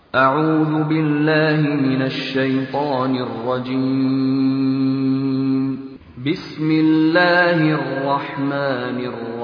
أعوذ بالله من الشيطان الرجيم. بسم الله الرحمن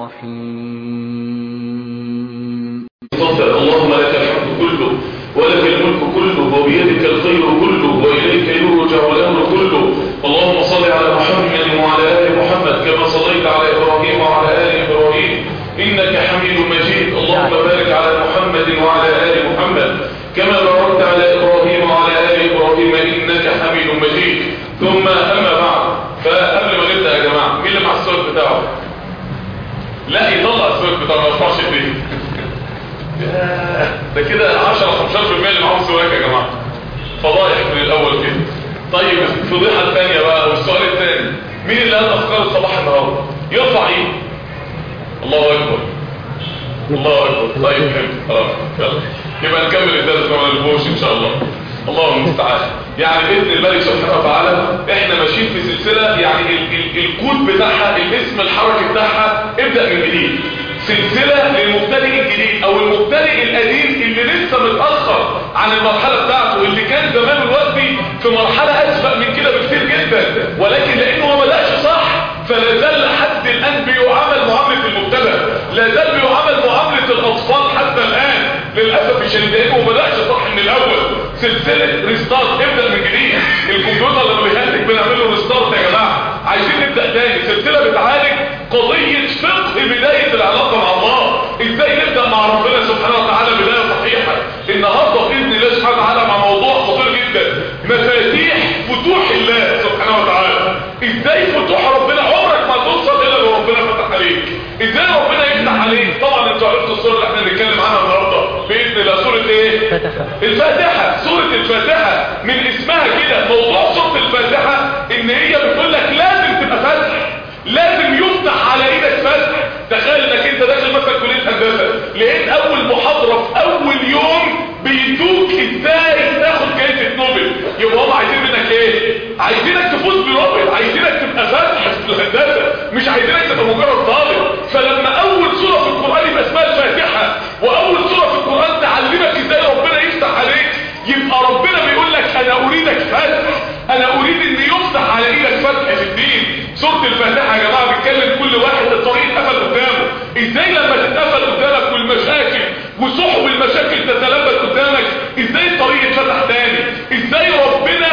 الرحيم. اللهم لك الحمد كله ولك الملك كله وبيدك الخير كله وإليك يرجع الأمر كله. اللهم صل على محمد وعلى آل محمد كما صليت على إبراهيم وعلى آل إبراهيم إنك حميد مجيد. اللهم بارك على محمد وعلى آل محمد كما باركت على إبراهيم وعلى آل إبراهيم إنك حميد مجيد. ثم أما بعد، فقبل ما نبدأ يا جماعة، مين اللي مع السؤال بتاعه؟ لا يطلع السؤال بتاعه، ما يرفعش ايديه. ده كده 10-15% اللي معاهم سواك يا جماعة، فضايح من الأول كده. طيب الفضيحة الثانية بقى والسؤال الثاني، مين اللي قال أفكار الصباح النهارده؟ يرفع ايده. الله أكبر الله أكبر. طيب خلاص يلا يبقى نكمل الدرس ما نلفوش إن شاء الله. الله المستعان. يعني بإذن الملك سبحانه وتعالى احنا ماشيين في سلسلة، يعني الكود بتاعها، الاسم الحركي بتاعها ابدأ من جديد. سلسلة للمبتدئ الجديد او المبتدئ القديم اللي لسه متأخر عن المرحلة بتاعته، اللي كان زمان دلوقتي في مرحلة اسبق من كده بكتير جدا، ولكن لانه ما بدأش صح فلا زال لحد الان بيعامل معاملة المبتدئ، لا زال بيعامل معاملة الاطفال حتى الان للأسف الشديد، لانه ما بدأش صح من الاول. سلسلة ريستارت، ابدأ من جديد. الكمبيوتر لما بيهنج بنعمل له ريستارت يا جماعة. عايزين نبدأ تاني. سلسلة بتعالج قضية فقه بداية العلاقة مع الله، ازاي نبدأ مع ربنا سبحانه وتعالى بداية صحيحة. النهاردة بإذن الله سبحانه وتعالى مع موضوع خطير جدا، مفاتيح فتوح الله سبحانه وتعالى. ازاي فتوح ربنا؟ عمرك ما توصل الا لو ربنا فتح عليك. ازاي ربنا يفتح عليك؟ طبعا انتوا عرفتوا السورة اللي احنا بنتكلم عنها النهاردة بإذن الله، سورة ايه؟ الفاتحة. سورة الفاتحة من اسمها كده، موضوع سورة الفاتحة ان هي بتقول لك لازم تبقى فتح، لازم يفتح على ايدك فتح. تخيل انك انت داخل مثلا كلية هندسة، لقيت اول محاضرة في اول يوم بيدوك ازاي تاخد جايزة نوبل، يبقى هم عايزين منك ايه؟ عايزينك تفوز بنوبل، عايزينك تبقى فاتح في الهندسة، مش عايزينك تبقى مجرد طالب. فلما اول سورة في القرآن يبقى اسمها الفاتحة، واول سورة في القرآن تعلمك ازاي ربنا يفتح عليك، يبقى ربنا بيقول لك انا اريدك فتح، انا اريد ان يفتح على ايدك فتح في الدين. سورة الفاتحة يا جماعة بتكلم كل واحد الطريق اتقفل قدامه، ازاي لما تتقفل قدامك والمشاكل وسحب المشاكل تتلبس قدامك، ازاي الطريق يتفتح تاني، ازاي ربنا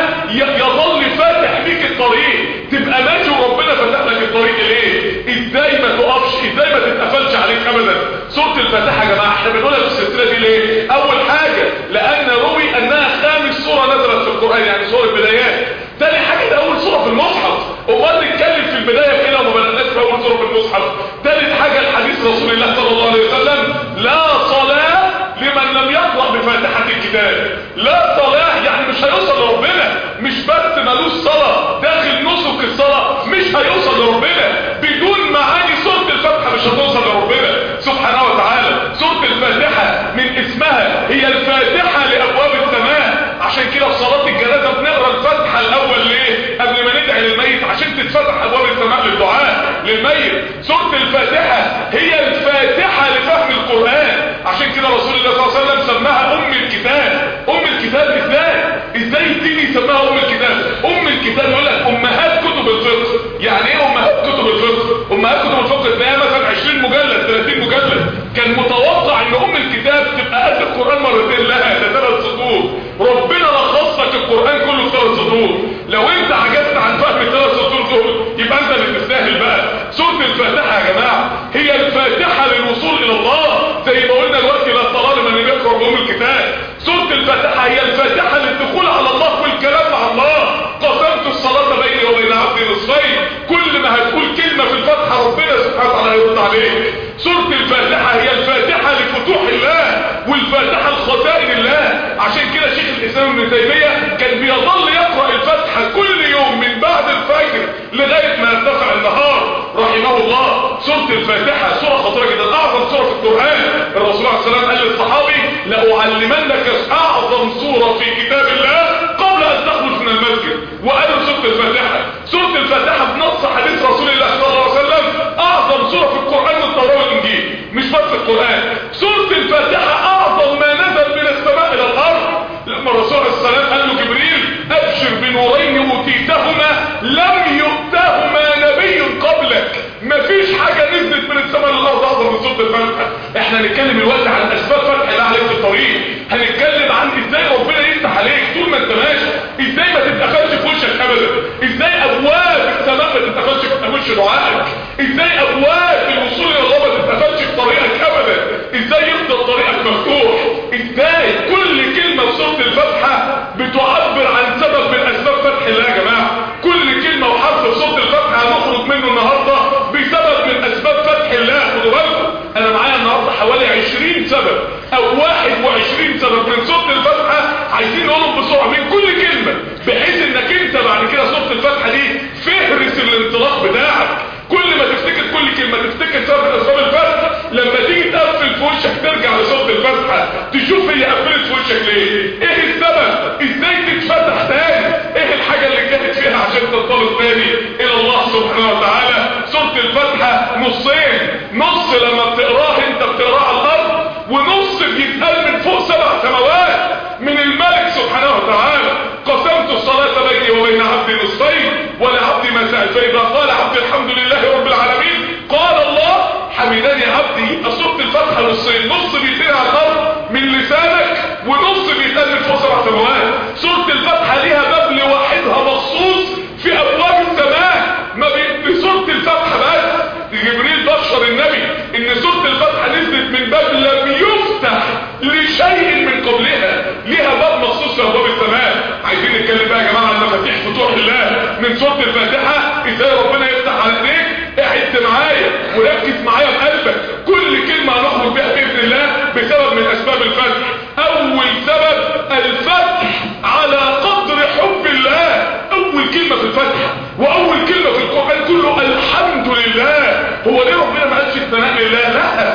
يظل فاتح بيك الطريق، تبقى ماشي وربنا فتح لك الطريق ليه، ازاي ما تقفش، ازاي ما تتقفلش عليك ابدا. سورة الفاتحة يا جماعة احنا بنقولها في السلسلة دي ليه؟ اول حاجة لان روي انها خامس سورة نزلت في القرآن، يعني سورة البدايات. تاني حاجة ده اول سورة في المصحف، امال نتكلم في البداية كده وما بدأناش في اول سورة في المصحف. تالت حاجة الحديث رسول الله صلى الله عليه وسلم، لا صلاة لمن لم يقرأ بفاتحة الكتاب. لا صلاة يعني مش هيوصل لربنا، مش بس ملوش صلاة داخل نسك الصلاة مش هيوصل لربنا، بدون معاني سورة الفاتحة مش هتوصل لربنا سبحانه وتعالى. سورة الفاتحة من اسمها هي الفاتحة لأبواب السماء، عشان كده في صلاة الجنازة بنقرأ الفاتحة الأول ليه؟ قبل ما ندعي للميت، عشان تتفتح أبواب السماء للدعاء للميت. سورة الفاتحة هي الفاتحة لفهم القرآن، عشان كده رسول الله صلى الله عليه وسلم سماها أم الكتاب. أم الكتاب ازاي الدين يسماها أم الكتاب؟ أم الكتاب يقول لك أمهات كتب الفقه. يعني ايه أمهات كتب الفقه؟ أمهات كتب الفقه تلاقيها مثلا 20 مجلد 30 مجلد، كان متوقع ان أم الكتاب تبقى قد القرآن مرتين، لها ده 3 سطور. ربنا لخص لك القرآن كله في 3 سطور. لو انت عجزت عن فهم ال3 سطور دول يبقى انت اللي تستاهل بقى. سورة الفاتحة يا جماعة هي الفاتحة للوصول الى الله، زي ما قلنا دلوقتي لا صلاة لمن لم يقرأ بأم الكتاب. سورة الفاتحة هي الفاتحة للدخول على الله والكلام مع الله. قسمت الصلاة بيني وبين عبدي نصفين، كل ما هتقول كلمة في الفاتحة ربنا سبحانه وتعالى هيرد عليك. سورة الفاتحة هي الفاتحة لفتوح الله والفاتحة لخزائن الله. عشان كده شيخ الإسلام ابن تيمية كان بيظل يقرأ الفاتحة كل يوم من بعد الفجر لغاية ما يرتفع النهار رحمه الله. سورة الفاتحة سورة خطيرة جدا، أعظم سورة في القرآن. الرسول عليه الصلاة والسلام قال للصحابي لأعلمنك أعظم سورة في كتاب الله قبل أن تخرج من المسجد، وقالوا سورة الفاتحة. سورة الفاتحة بنص حديث رسول الله صلى الله عليه وسلم أعظم سورة في القرآن والتوراة والإنجيل، مش بس القرآن. سورة الفاتحة أعظم ما نزل من السماء إلى الأرض. او 21 سبب من سورة الفاتحة عايزين نقولهم بسرعة من كل كلمة، بحيث انك انت بعد كده سورة الفاتحة دي فهرس الانطلاق بتاعك. كل ما تفتكر كل كلمة تفتكر سبب من اسباب الفتح، لما تيجي تقفل في وشك ترجع لسورة الفاتحة تشوف هي قفلت في وشك ليه، ايه السبب، ازاي تتفتح تاني، ايه الحاجة اللي جاهد فيها عشان تنطلق تاني الى الله سبحانه وتعالى. سورة الفاتحة نصين، نص لما بتقراه انت بتقراه على الارض، ونص بيتقال من فوق 7 سماوات من الملك سبحانه وتعالى. قسمت الصلاة بيني وبين عبدي نصفين ولعبدي ما سأل، فإذا قال عبدي الحمد لله رب العالمين قال الله حمدني عبدي. سورة الفاتحة نصين، نص بيتقال على الارض من لسانك، ونص بيتقال من فوق 7 سماوات. سورة الفاتحة ليها باب لوحدها مخصوص في ابواب السماء، ما بسورة الفاتحة بس. جبريل بشر النبي ان سورة الفاتحة نزلت من باب لم يفتح لشيء من قبلها، ليها باب مخصوص في ابواب السماء. عايزين نتكلم بقى يا جماعة عن مفاتيح فتوح الله من سورة الفاتحة، ازاي ربنا يفتح عليك. اعد معايا وركز معايا بقلبك، كل كلمة هنخرج بها باذن الله بسبب من اسباب الفتح. اول سبب الفتح على قدر حب الله. اول كلمة في الفتح واول كلمة في القرآن كله الحمد لله. هو ليه ربنا ما قالش الثناء لله؟ لا،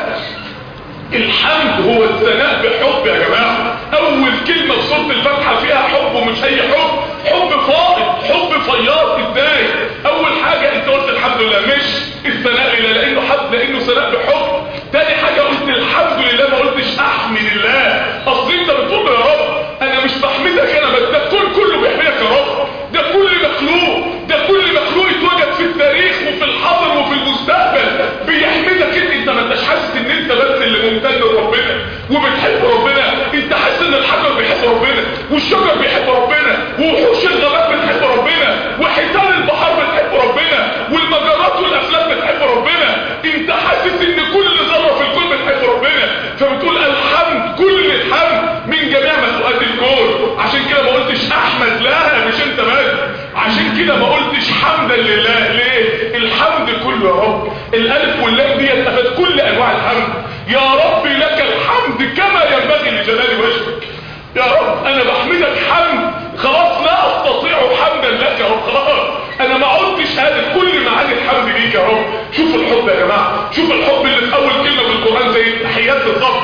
الحمد هو الثناء بحب يا جماعة. اول كلمة في سورة الفاتحة فيها حب، ومش اي حب، حب فائض، حب فياض. ازاي؟ اول حاجة انت قلت الحمد لله، مش الثناء لله لانه حب، لانه ثناء بحب. تاني حاجة قلت الحمد لله، ما قلتش احمد الله. اصل انت بتقول يا رب انا مش بحمدك انا بس، ده الكون كله بيحمدك يا رب، ده كل مخلوق، ده كل مخلوق اتوجد في التاريخ وفي الحاضر وفي المستقبل بيحمدك انت. ما انتش حاسس ان انت بس اللي ممتن لربنا وبتحب ربنا، انت حاسس ان الحجر بيحب ربنا، والشجر بيحب ربنا، ووحوش الغابات بتحب ربنا، وحيتان البحر بتحب ربنا، والمجرات والافلاك بتحب ربنا. انت حاسس ان كل ذره في الكون بتحب ربنا، فبتقول الحمد، كل الحمد من جميع مخلوقات الكون. عشان كده ما قلتش احمد، لا مش انت بس، عشان كده ما قلتش حمدا لله. ليه؟ الحمد كله يا رب. الالف واللام دي اتخذت كل انواع الحمد. يا رب لك الحمد كما ينبغي لجلال وجهك. يا رب انا بحمدك حمد خلاص لا استطيع حمدا لك يا رب، خلاص انا ما عدتش هادف كل معاني الحمد ليك يا رب. شوف الحب يا جماعه، شوف الحب اللي في اول كلمه في القران زي التحيات بالظبط.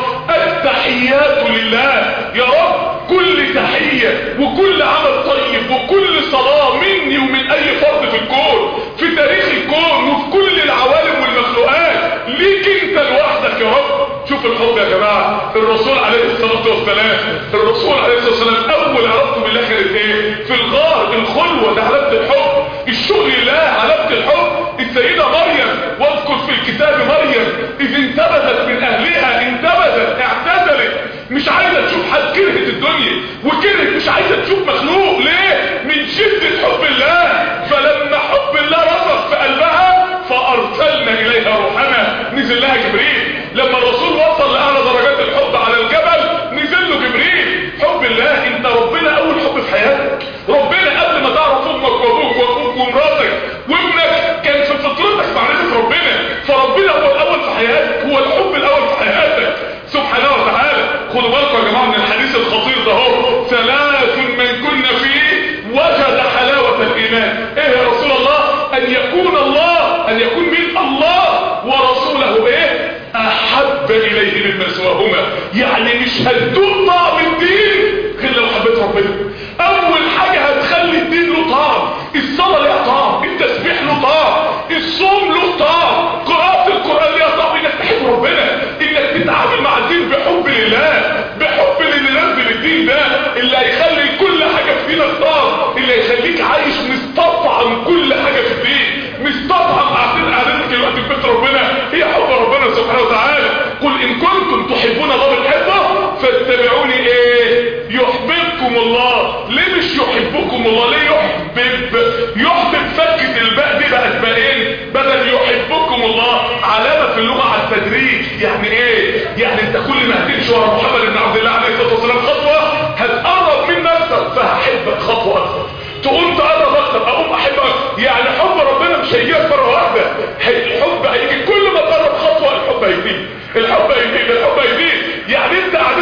التحيات لله. يا رب كل تحيه وكل عمل طيب وكل صلاه مني ومن اي فرد في الكون، في تاريخ الكون وفي كل العوالم والمخلوقات، ليك انت لوحدك يا رب. شوف الحب يا جماعه. الرسول عليه الصلاه والسلام، الرسول عليه الصلاه والسلام اول علاقته بالله كانت ايه؟ في الغار، الخلوه، ده علامه الحب. الشوق لله علامه الحب. السيده مريم، واذكر في الكتاب مريم اذ انتبذت من اهلها، انتبذت، اعتزلت، مش عايزه تشوف حد، كرهت الدنيا وكرهت، مش عايزه تشوف مخلوق. ليه؟ من شده حب الله. فلما حب الله رسخ في قلبها فارسلنا اليها روحنا، نزل لها جبريل. لما الرسول وصل لاعلى درجات الحب على الجبل نزل له جبريل. حب الله. انت ربنا اول حب في حياتك. ربنا قبل ما تعرف امك وابوك واخوك ومراتك وابنك كان في فطرتك معرفه ربنا. فربنا هو الاول في حياتك، هو الحب الاول في حياتك سبحانه وتعالى. خدوا بالكم يا جماعه من الحديث الخطير ده اهو. 3 من كنا فيه وجد حلاوه الايمان. ايه يا رسول الله؟ ان يكون الله، ان يكون من الله ورسوله ايه؟ احب اليه مما سواهما. يعني مش هتدوق طعم الدين غير لو حبيت ربنا. اول حاجه هتخلي الدين له طعم، الصلاه ليها طعم، التسبيح له طعم، الصوم له طعم، قراءه القران ليها طعم. انك تحب ربنا، انك تتعامل مع الدين بحب لله، بحب للي نزل الدين ده، اللي هيخلي كل حاجه في دينك طعم، اللي هيخليك عايش مستطعم كل حاجه في الدين، مستطعم قعدتك دلوقتي في بيت ربنا هي حب ربنا سبحانه وتعالى. قل ان كنتم تحبون الله بتحبه فاتبعوني ايه؟ يحببكم الله. ليه مش يحبكم الله؟ ليه يحبب فكة الباء دي بقت باءين بدل يحبكم الله. علامة في اللغة على التدريج. يعني ايه؟ يعني انت كل ما هتمشي ورا محمد بن عبد الله عليه الصلاة والسلام خطوة هتقرب منك اكتر، فهحبك خطوة اكتر، تقوم تقرب اكتر، اقوم احبك. يعني حب ربنا مش هيجيلك مرة واحدة، الحب هيجي كل ما تقرب خطوة. الحب هيزيد، الحب هيزيد، الحب هيزيد. يعني انت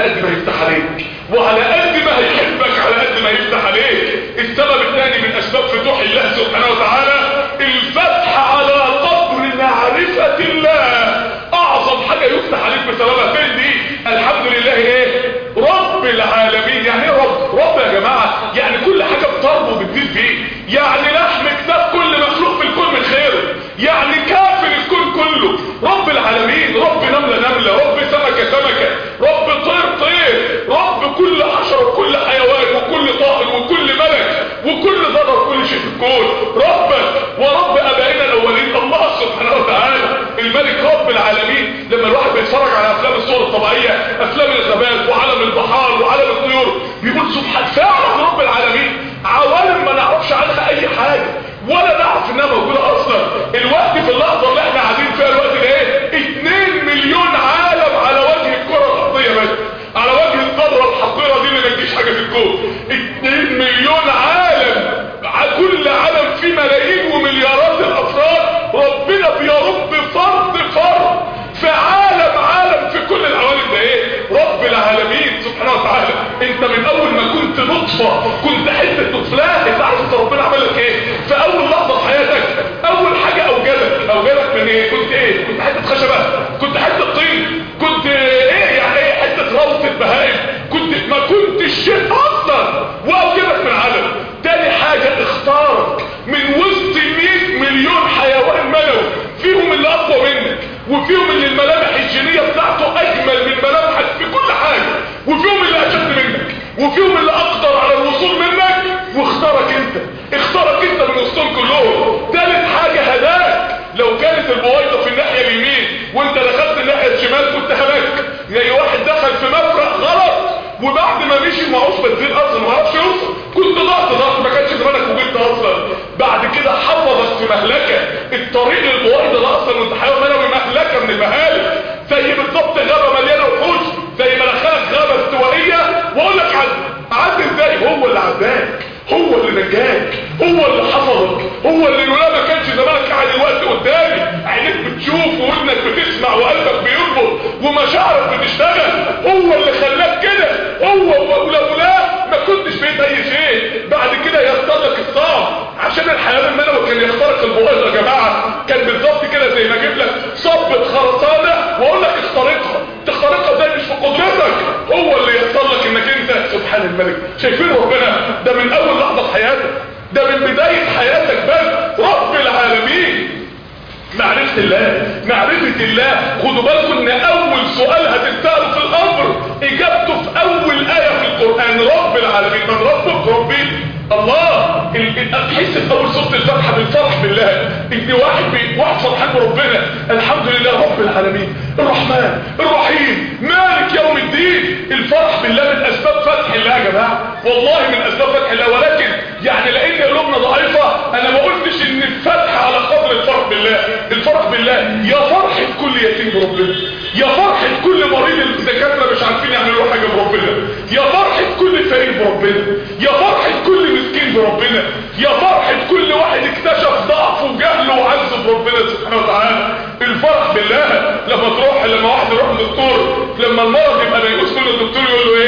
قد ما يفتح عليك، وعلى قد ما هيحبك على قد ما يفتح عليك. السبب الثاني من اسباب فتوح الله سبحانه وتعالى الفتح على قدر معرفة الله. اعظم حاجة يفتح عليك بسببها فين دي؟ الحمد لله ايه؟ رب العالمين. يعني ايه رب؟ رب يا جماعة يعني كل حاجة بتربو بتزيد فيه، يعني لحم كتاب كل مخلوق في الكون من خيره، يعني كافر الكون كله. رب العالمين، رب نملة نملة، رب سمكة سمكة، رب طير طير، رب كل حشرة وكل حيوان وكل طائر وكل ملك وكل ذرة وكل شيء في الكون. ربك ورب ابائنا الاولين الله سبحانه وتعالى الملك رب العالمين. لما الواحد بيتفرج على افلام الصور الطبيعية، افلام الغابات وعالم البحار وعالم الطيور، بيقول سبحان فعلا رب العالمين عوالم ما نعرفش عنها اي حاجة ولا نعرف انها موجودة اصلا. الوقت في اللحظة اللي احنا قاعدين فيها الوقت ده ايه؟ 2 مليون عالم على وجه الكرة الارضية، بس على وجه الذرة الحقيرة دي اللي ما تجيش حاجة في الكون. 2 مليون عالم، كل عالم فيه ملايين ومليارات الافراد. ربنا بيرب فرد فرد في عالم في كل العوالم ده ايه؟ رب العالمين سبحانه وتعالى. انت من اول ما كنت نطفة، كنت حتة طفلة، انت عارف انت ربنا عمل لك ايه؟ في اول لحظة في حياتك اول حاجة اوجدك من ايه؟ كنت ايه؟ كنت حتة خشبة، كنت حتة طين، كنت ايه يعني ايه؟ حتة روثة بهائم، ما كنتش شيء اصلا واوجدك من عدم. تاني حاجة اختارك من وسط 100 مليون حيوان منوي، فيهم اللي اقوى منك، وفيهم اللي الملامح الجينية بتاعته اجمل من ملامحك في كل حاجة، وفيهم اللي اشد منك، وفيهم اللي اقدر على الوصول منك، واختارك انت من وسطهم كلهم. تالت حاجة هداك. لو كانت البويضة في الناحية اليمين وانت دخلت الناحية الشمال كنت هلاك. زي واحد دخل في مفرق غلط وبعد ما مشي معوش بنزين اصلا ما عرفش يوصل، كنت ضغط ما كانش زمانك وجدت اصلا. بعد كده حفظك في مهلكة. الطريق البويضة ده اصلا وانت حيوان منوي مهلكة من المهالك، زي بالضبط غابة مليانة وحوش، زي ما دخلك غابة استوائية واقول لك عد ازاي. هو اللي عداك، هو اللي نجاك، هو اللي حفظك، هو اللي لولا ما كانش زمانك قاعد الوقت قدامي، عينيك بتشوف وودنك بتسمع وقلبك بيربط ومشاعرك بتشتغل. هو اللي خلاك كده، هو ولولا ما كنتش بقيت اي شيء. بعد كده يختار لك الصعب عشان الحيوان المنوي كان يخترق البويضة يا جماعه. كان بالظبط كده زي ما اجيب لك صبة خرسانه واقول لك اخترقها، تخترقها ازاي؟ مش في قدرتك، هو اللي يختار لك انك انت. سبحان الملك. شايفين ربنا ده من اول لحظه في حياتك، ده من بدايه حياتك، بس رب العالمين. معرفة الله. خدوا بالكم ان اول سؤال هتسأله في الامر اجابته في اول آية في القرآن. رب العالمين. من ربك؟ ربي الله. تحس في اول سورة الفاتحة بالفرح بالله، ان واحد فرحان بربنا. الحمد لله رب العالمين الرحمن الرحيم مالك يوم الدين. الفرح بالله من اسباب فتح الله يا جماعة، والله من اسباب فتح الله. ولكن يعني لان قلوبنا ضعيفة انا ما قلتش ان الفتح على قدر الفرح بالله. الفرح بالله يا فرحة كل يتيم بربنا، يا فرحة كل مريض الدكاترة مش عارفين يعملوا حاجة بربنا، يا فرحة كل فقير بربنا، يا فرحة كل مسكين بربنا، يا فرحة كل واحد اكتشف ضعفه وجهله وعجزه بربنا سبحانه وتعالى. الفرح بالله. لما واحد يروح للدكتور، لما المرض يبقى ميؤوس كل الدكتور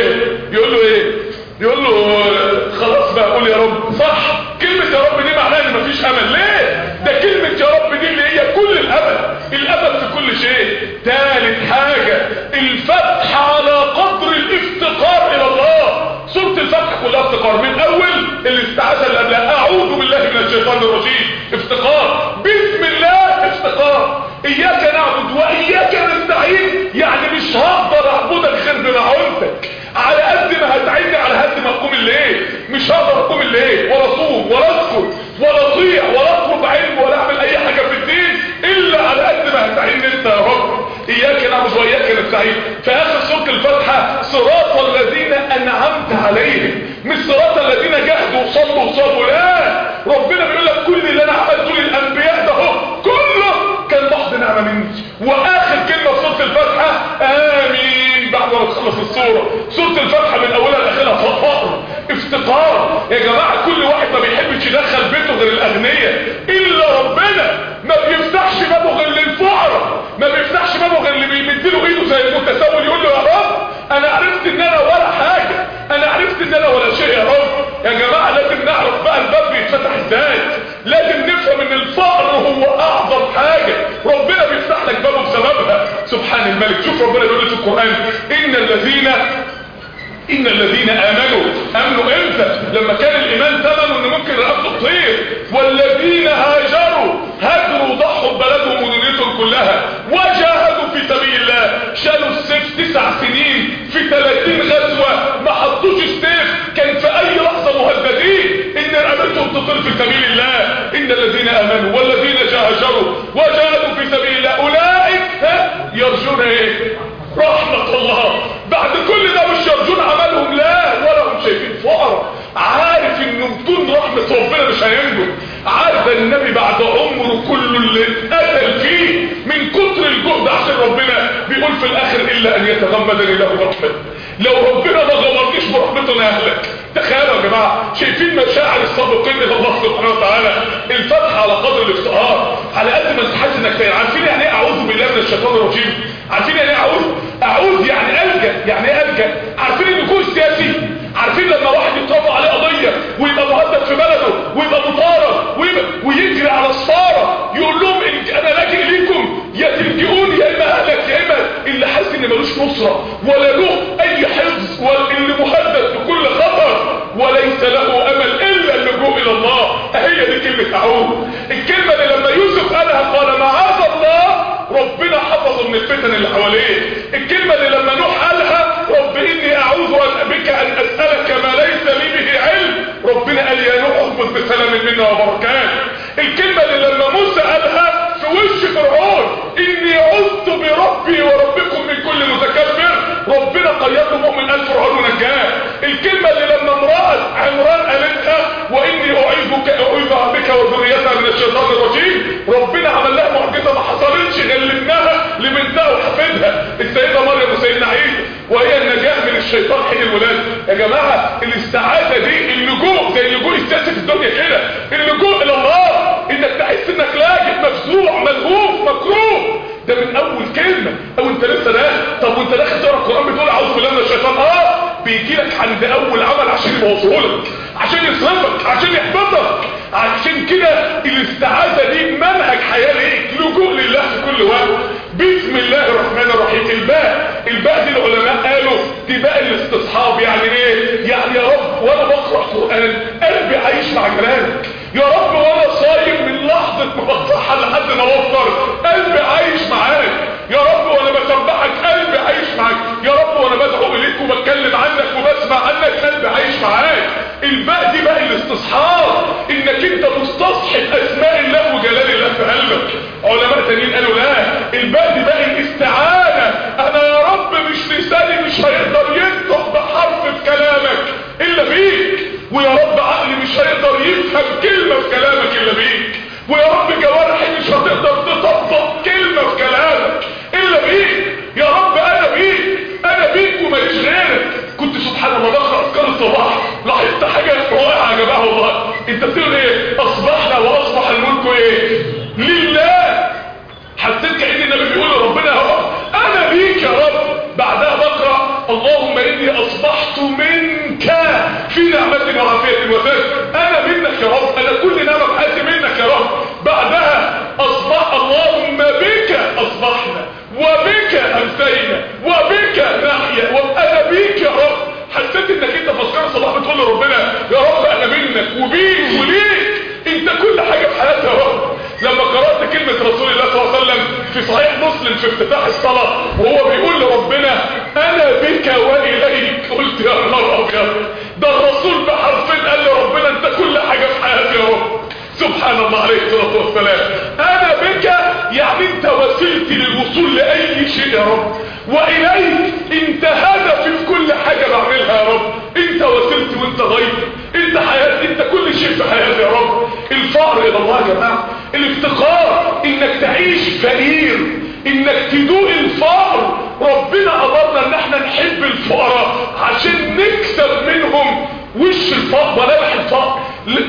يقول له خلاص بقى قول يا رب. صح، كلمة يا رب دي معناها ان مفيش امل. ليه؟ ده كلمة يا رب دي اللي هي كل الامل في كل شيء. ثالث حاجة الفتح على قدر الافتقار الى الله. سورة الفتح كلها افتقار، من اول الاستعاذة اللي قبلها اعوذ بالله من الشيطان الرجيم افتقار، بسم الله افتقار، اياك نعبد واياك نستعين. يعني مش هقدر اعبدك غير بمعونتك، على قد ما هتعيني على قد ما اقوم الليل. مش هقدر اقوم الليل ولا اصوم ولا اذكر ولا اطيع ولا اطلب علم ولا اعمل اي حاجه في الدين الا على قد ما هتعيني انت يا رب. اياك نعبد واياك نستعين. في اخر سوره الفاتحه صراط الذين انعمت عليهم، مش صراط الذين جاهدوا وصلوا. لا، ربنا بيقول لك كل اللي انا عملته للانبياء ده هو كله كان محض نعمه مني. واخر كلمه في سوره الفاتحه امين. بعد ما تخلص سورة الفاتحة من اولها لاخرها فقر افتقار. يا جماعة كل واحد ما بيحبش يدخل بيته غير الاغنياء، الا ربنا ما بيفتحش بابه غير للفقراء، ما بيفتحش بابه غير اللي بيمدله ايده زي المتسول يقول له يا رب انا عرفت ان انا ولا حاجة، انا عرفت ان انا ولا شيء يا رب. يا جماعة لازم نعرف بقى الباب بيتفتح ازاي، لازم نفهم ان الفقر هو اعظم حاجة ربنا بيفتح لك بابه بسببها. سبحان الملك. شوف ربنا بيقول في القرآن ان الذين امنوا امتى؟ لما كان الايمان ثمنه ان ممكن رقبته تطير. والذين هاجروا ضحوا ببلدهم ودنيتهم كلها وجاهدوا في سبيل الله، شالوا السيف 9 سنين في 30 غزوة ما حطوش السيف، كان في اي لحظة مهددين ان رقبتهم تطير في سبيل الله. ان الذين امنوا والذين وجاهدوا في سبيل الله اولئك يرجون ايه؟ رحمة الله. بعد كل ده مش يرجون عملهم، لا، ولا هم شايفين فقراء. عارف انه بدون رحمة ربنا مش هينجو. عارف النبي بعد عمره كله اللي اتقتل فيه من كتر الجهد عشان ربنا بيقول في الاخر الا ان يتغمدني له رحمة. لو ربنا ما غمرنيش برحمته انا اهلك. تخيلوا يا جماعه، شايفين مشاعر السابقين الى الله سبحانه وتعالى؟ الفتح على قدر الافتقار، على قد ما انت حاسس انك فين. عارفين يعني ايه اعوذ بالله من الشيطان الرجيم؟ عارفين يعني ايه اعوذ يعني الجا. يعني ايه الجا؟ عارفين النفوذ السياسي؟ عارفين لما واحد يترفع عليه قضيه ويبقى مهدد في بلده ويبقى مطارد ويجري على الصفاره يقول لهم انا لاجئ ليكم، يا تلجئوني يا اما اهلك يا اما اللي حاسس ان ملوش نصره ولا له اي حفظ، واللي مهدد بكل خطر وليس له امل الا اللجوء الى الله. هي دي كلمه اعوذ. الكلمه اللي لما يوسف قالها قال معاذ الله، ربنا حفظه من الفتن اللي حواليه. الكلمه اللي لما نوح قالها رب اني اعوذ بك ان اسالك ما ليس لي به علم، ربنا قال يا نوح اهبط بسلام منا وبركات. الكلمه اللي لما موسى قالها في وش فرعون اني عذت بربي وربكم من كل متكبر، ربنا قيد له مؤمن قال فرعون ونجاه. الكلمه اللي لما امراه عمران قالتها واني اعيذها بك وذريتها من الشيطان الرجيم، ربنا عمل لها معجزه ما حصلتش غير لبنتها وحفيدها السيده مريم وسيدنا عيسى، وهي النجاه من الشيطان حين الولاده. يا جماعه الاستعاذه دي اللجوء زي اللجوء السياسي في الدنيا كده، اللجوء الى الله، انك تحس انك لاجئ مفزوع ملهوف مكروه، ده من اول كلمه. او انت لسه داخل، طب وانت داخل تقرا القران بتقول اعوذ بالله من الشيطان، بيجي لك عند اول عمل عشان يبوظهولك، عشان يصرفك، عشان يحبطك. عشان كده الاستعاذه دي منهج حياه ليك، لجوء لله في كل وقت. بسم الله الرحمن الرحيم. الباء دي العلماء قالوا دي باء الاستصحاب. يعني ايه؟ يعني يا رب وانا بقرا قران قلبي عايش مع كلامك، يا رب وانا صايم من لحظه ما بصحى لحد ما بفطر قلبي عايش معاك، يا رب وانا بسبحك قلبي عايش معاك، يا رب وانا بدعو اليك وبتكلم عنك وبسمع عنك قلبي عايش معاك. الباء دي باء الاستصحاب، انك انت مستصحب اسماء الله وجلال الله في قلبك. علماء تانيين قالوا لا، الباء دي باء الاستعانه. انا يا رب مش لساني مش هيقدر ينطق بحرف في كلامك الا بيك، ويا رب عقلي مش هيقدر يفهم كلمه في كلامك الا بيك، ويا رب جوارحي مش هتقدر تطبق كلمه في كلامك الا بيك. يا رب انا بيك وماليش غيرك. كنت سبحان الله بقرا اذكار الصباح لاحظت حاجه رائعه يا جماعه والله. انت بتقول ايه؟ اصبحنا واصبح الملك ايه؟ لله. حسيت كأن النبي بيقول لربنا يا رب انا بيك يا رب. بعدها بقرا اللهم اني اصبحت منك في نعمه وعافيه وفاء، انا منك يا رب، انا كل نعمه في حياتي منك يا رب. بعدها اصبح اللهم بك اصبحنا وبك امسينا وبك نحيا وانا بيك يا رب. حسيت انك انت في اذكار الصباح بتقول لربنا يا رب انا منك وبيك وليك، انت كل حاجه في حياتي يا رب. لما قرات كلمه رسول الله صلى الله عليه وسلم في صحيح مسلم في افتتاح الصلاه وهو بيقول لربنا انا بك واليك، قلت يا نهار ابيض، ده الرسول بحرفين قال لربنا انت كل حاجه في حياتي يا رب. سبحان الله عليه الصلاه والسلام. انا بك يعني انت وسيلتي للوصول لاي شيء يا رب، واليك انت هدفي في كل حاجه بعملها يا رب، انت وسيلتي وانت غيري، انت حياتي، انت كل شيء في حياتي يا رب. الفقر الى الله يا جماعه، الافتقار، انك تعيش فقير، انك تدوق الفقر. ربنا امرنا ان احنا نحب الفقراء عشان نكسب منهم وش الفقر، ملامح الفقر،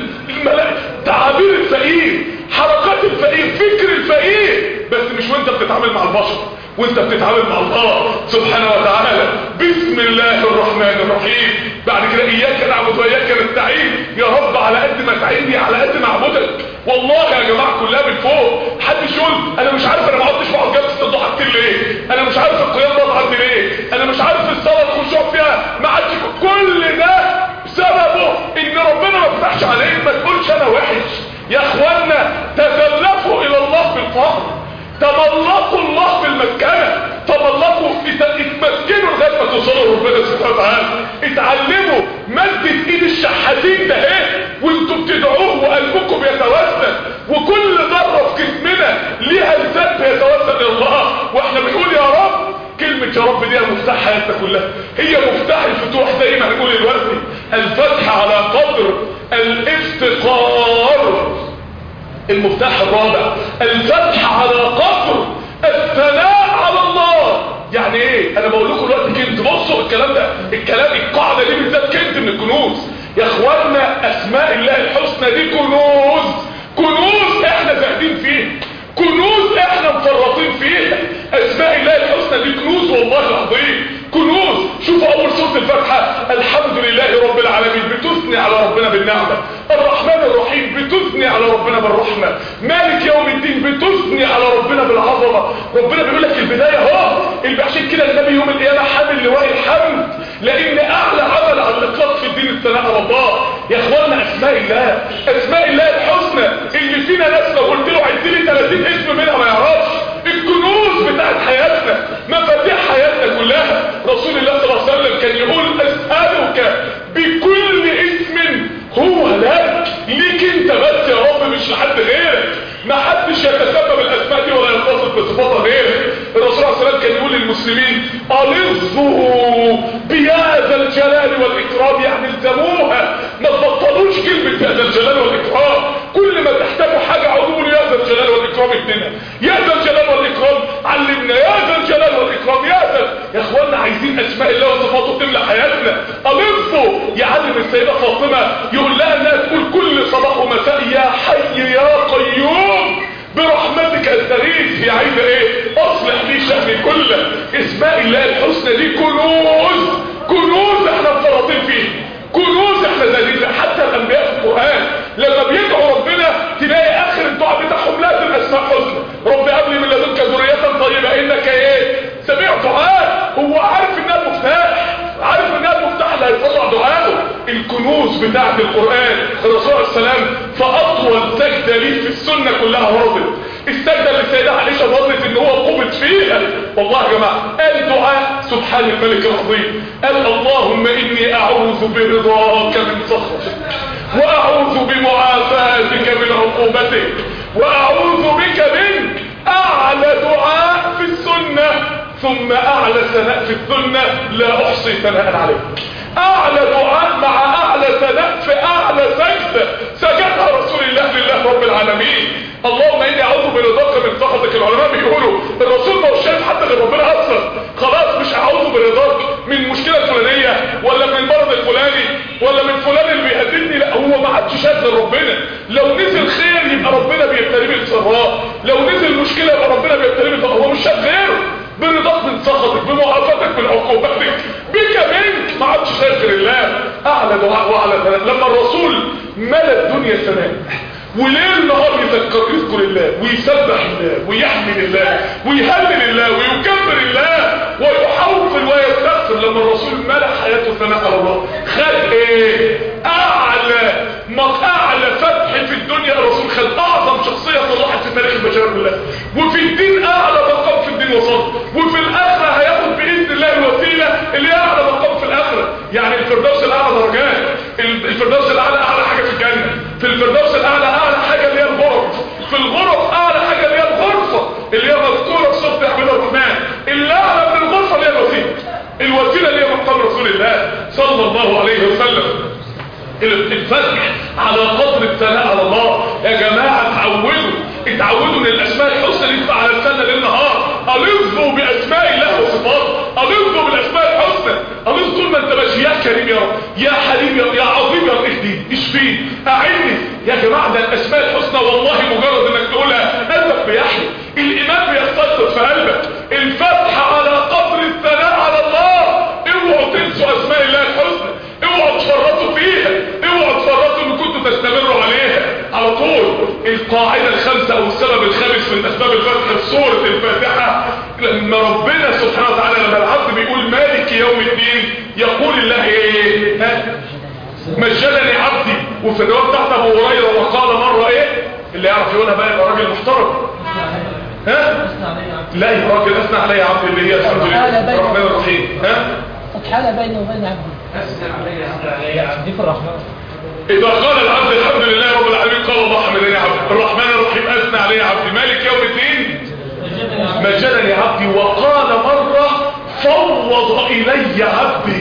تعابير الفقير، حركات الفقير، فكر الفقير، بس مش وانت بتتعامل مع البشر، وانت بتتعامل مع الله سبحانه وتعالى. بسم الله الرحمن الرحيم. بعد كده اياك نعبد واياك نستعين. يا رب على قد ما تعيني على قد ما اعبدك. والله يا جماعه كلها من فوق. محدش يقول انا مش عارف انا ما قعدتش بقعد جلسه الضحى كتير ليه، انا مش عارف القيام ده عندي ليه، انا مش عارف الصلاه الخشوع فيها ما عادش. كل ده سببه ان ربنا ما فتحش عليك. ما تقولش انا وحش. يا اخوانا تزلفوا الى الله بالفقر، تملقوا الله بالمسكنه، تملقوا اتمسكنوا لغايه ما توصلوا لربنا سبحانه وتعالى. اتعلموا مادة ايد الشحاتين ده ايه وانتوا بتدعوه وقلبكم يتوسل، وكل ذره في جسمنا ليها لسان بيتوسل الى الله، واحنا بنقول يا رب. كلمة يا رب دي مفتاح حياتنا كلها، هي مفتاح الفتوح. زي ما هنقول دلوقتي الفتح على قدر الافتقار. المفتاح الرابع الفتح على قدر الثناء على الله. يعني ايه؟ انا بقول لكم دلوقتي كنز. بصوا الكلام ده، القاعده دي بالذات كنز من الكنوز يا اخوانا. اسماء الله الحسنى دي كنوز احنا زاهدين فيها، كنوز احنا مفرطين فيها. اسماء الله الحسنى دي كنوز والله العظيم، كنوز. شوفوا اول سورة الفاتحة الحمد لله رب العالمين بتثني على ربنا بالنعمة، الرحمن الرحيم بتثني على ربنا بالرحمة، مالك يوم الدين بتثني على ربنا بالعظمة. ربنا بيقول لك البداية اهو. عشان كده النبي يوم القيامة حامل لواء الحمد، لان اعلى عمل على الاطلاق في الدين الثناء على الله. يا اخوانا اسماء الله الحسنى اللي فينا ناس لو قلت له عد لي 30 اسم منها ما يعرفش. الكنوز بتاعت حياتنا، مفاتيح حياتنا كلها. رسول الله صلى الله عليه وسلم كان يقول اسألك بكل اسم هو لك، ليك انت بس يا رب مش لحد غيرك. ما حدش يتسبب الاسماء دي ولا يتصف بصفاتها غيرك. الرسول صلى الله عليه وسلم كان يقول للمسلمين الظوا بهذا الجلال والاكرام، يعني الزموها، ما تبطلوش كلمه هذا الجلال والاكرام. كل ما تحتاجوا حاجه عودوا يا ذا الجلال والاكرام ابننا، يا ذا الجلال والاكرام علمنا، يا ذا الجلال والاكرام يا اخوانا عايزين اسماء الله وصفاته تملى حياتنا. الظوا يعلم السيده فاطمه، يقول لها انها تقول كل صباح ومساء يا حي يا قيوم برحمتك استغيث. هي عايزه ايه؟ اصلح لي شأني كله. اسماء الله الحسنى دي كنوز احنا مفرطين فيه، كنوز احنا زايدين فيه. حتى الانبياء في القران لما بيدعوا ربنا تلاقي اخر الدعاء بتاعهم لازم اسماء حسنى. رب هب لي من لدنك ذريه طيبه انك ايه؟ سميع دعاء. هو عارف انها المفتاح، عارف انها المفتاح اللي هيطلع دعائه. الكنوز بتاعت القرآن. الرسول عليه السلام فاطول سجدة ليه في السنة كلها وردت السجدة اللي السيدة عائشة ظنت ان هو قبض فيها. والله يا جماعة قال دعاء سبحان الملك العظيم، قال اللهم اني اعوذ برضاك من سخطك، واعوذ بمعافاتك من عقوبتك، واعوذ بك منك. اعلى دعاء في السنة ثم اعلى ثناء في السنة لا احصي ثناء عليك. اعلى دعاء مع اعلى ثناء في اعلى سجدة سجدها رسول الله لله رب العالمين. اللهم اني اعوذ برضاك من سخطك. العلماء بيقولوا الرسول ما هو شايف حتى غير ربنا اصلا. خلاص مش اعوذ برضاك من المشكله الفلانيه ولا من المرض الفلاني ولا من فلان اللي بيهددني، لا هو ما عادش شايف غير ربنا. لو نزل خير يبقى ربنا بيبتليه بالسراء، لو نزل مشكله يبقى ربنا بيبتليه بالضراء. هو مش شايف غيره. برضاك من سخطك، بمعافاتك من عقوبتك، بك منك، ما عادش شايف غير الله. اعلى دعاء واعلى ثناء. لما الرسول ملا الدنيا ثناء وليل نهار يذكر الله ويسبح الله ويحمد الله ويهلل الله ويكبر الله ويحوطل ويستغفر. لما الرسول ملا حياته ثناء على الله خد ايه؟ اعلى فتح في الدنيا. الرسول خد اعظم شخصيه طلعت في تاريخ البشريه كلها، وفي الدين اعلى مقام في الدين وصل، وفي الاخره هياخد باذن الله الوسيله اللي اعلى مقام في الاخره. يعني الفردوس الاعلى درجات، الفردوس الاعلى اعلى حاجه في الجنه، في الفردوس الاعلى اعلى حاجه اللي هي الغرف، في الغرف اعلى حاجه اللي هي الغرفه اللي هي مذكوره في سوره احمد الرحمن. اللي اعلى من الغرفه اللي هي الوسيله اللي هي مقام رسول الله صلى الله عليه وسلم. الفتح على قدر الثناء على الله. يا جماعه اتعودوا ان الاسماء الحسنى دي تبقى على لساننا ليل نهار. الظوا باسماء الله وصفاته، الظوا بالاسماء الحسنى. الظوا طول ما انت ماشي يا كريم يا رب، يا حليم يا عظيم يا رب، اهدي اشفي اعني. يا جماعه ده الاسماء الحسنى والله مجرد انك تقولها قلبك بيحيى، الايمان بيستيقظ في قلبك. الفتح القاعدة الخامسة او السبب الخامس من اسباب الفتح في سورة الفاتحة، لما ربنا سبحانه وتعالى لما العبد بيقول مالك يوم الدين يقول الله ايه؟ مجدني عبدي. وفي الرواية بتاعت ابو هريرة وقال مرة ايه؟ اللي يعرف يقولها بقى يبقى راجل محترم. لا يا راجل اثنى علي عبدي اللي هي الحمد لله الرحمن الرحيم. فتحالة بيني وبين عبدي اثنى علي عبدي في الرحمن. إذا قال العبد الحمد لله رب العالمين قال الله حمدني عبدي الرحمن الرحيم أثنى علي عبدي مالك يوم الدين مجدني عبدي. وقال مرة فوض إلي عبدي.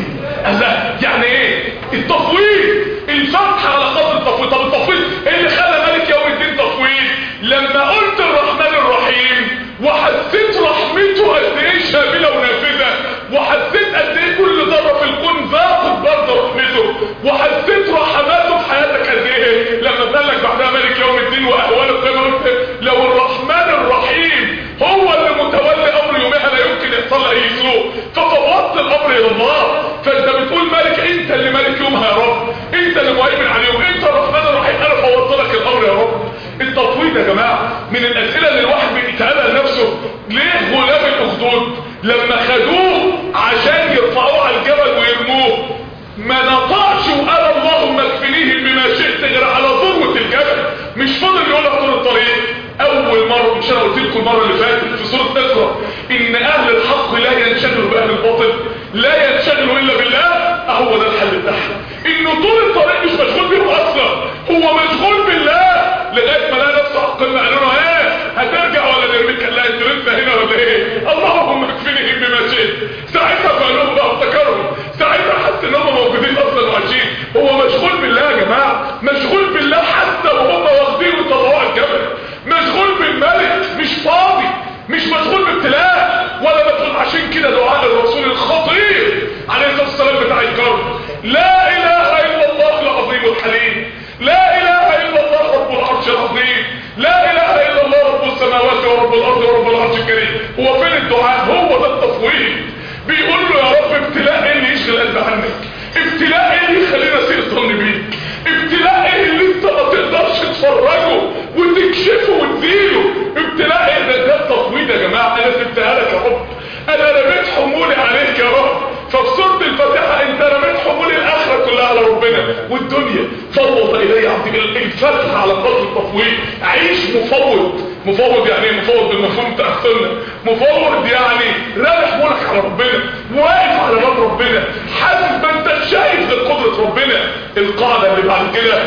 يعني ايه التفويض؟ الفتح على قدر التفويض. طب التفويض ايه اللي خلى مالك يوم الدين تفويض؟ لما قلت الرحمن الرحيم وحسيت رحمته قد ايه شامله ونافذه، وحسيت قد ايه كل ذره في الكون ذاقت برضه رحمته، وحسيت رحماته في حياتك قد ايه. لما قال لك بعدها مالك يوم الدين واهوال القيامه قلت لو الرحمن الرحيم هو اللي متولي امر يومها لا يمكن يحصل له اي سوء، ففوضت الامر الى الله. فانت بتقول مالك، انت اللي مالك يومها يا رب، انت اللي مهيمن عليهم، انت الرحمن الرحيم، انا فوضت لك الامر يا رب. التفويض يا جماعه من الاسئله اللي الواحد بيتسالها لنفسه. ليه غلام الاخدود لما خدوه عشان يرفعوه على الجبل ويرموه ما نطعش وقال اللهم اكفنيهم بما شئت غير على ذروه الجبل؟ مش فضل يقولها طول الطريق. اول مره، مش انا قلت لكم المره اللي فاتت في سوره اسراء ان اهل الحق لا ينشغلوا باهل الباطل، لا ينشغلوا الا بالله. اهو ده الحل بتاعها، انه طول الطريق مش مشغول بيهم اصلا، هو مشغول بالله لغايه ما لقى نفسه على القمه. قالوا له ايه هترجع ولا نرميك؟ قال لا انتوا لسه هنا ولا ايه؟ اللهم اكفنيهم بما شئت. ساعتها فقالوا بقى افتكروا، ساعتها حس ان هم موجودين اصلا وعايشين. هو مشغول بالله يا جماعه، مشغول بالله حتى وهم واخدين وطلعوه على الجبل. مشغول بالملك، مش فاضي، مش مشغول بابتلاء ولا مشغول. عشان كده دعاء الرسول الخطير عليه الصلاه والسلام بتاع الكرب: لا اله الا الله العظيم الحليم، لا اله الا الله رب العرش العظيم، لا اله الا الله رب السماوات ورب الارض ورب العرش الكريم. هو فين الدعاء؟ هو ده التفويض. بيقول له يا رب ابتلاء ايه اللي يشغل قلب عنك؟ ابتلاء ايه اللي يخلينا سيء ظن بيك؟ ابتلاء ايه اللي انت ما تقدرش تفرجه وتكشفه وتزيله؟ ابتلاء ايه ده التفويض يا جماعه. انا سبتها لك يا رب، انا رميت حمولي عليك يا رب. ففي سوره الفاتحه انت رميت حمولي الاخره كلها على ربنا والدنيا. فوض الي عبدي. الفتح على قدر التفويض. عيش مفوض. مفوض يعني ايه؟ مفوض بالمفهوم بتاع السنه. مفوض يعني رامي حمولك على ربنا، واقف على باب ربنا، حاسس ما انت شايف قدره ربنا. القاعده اللي بعد كده: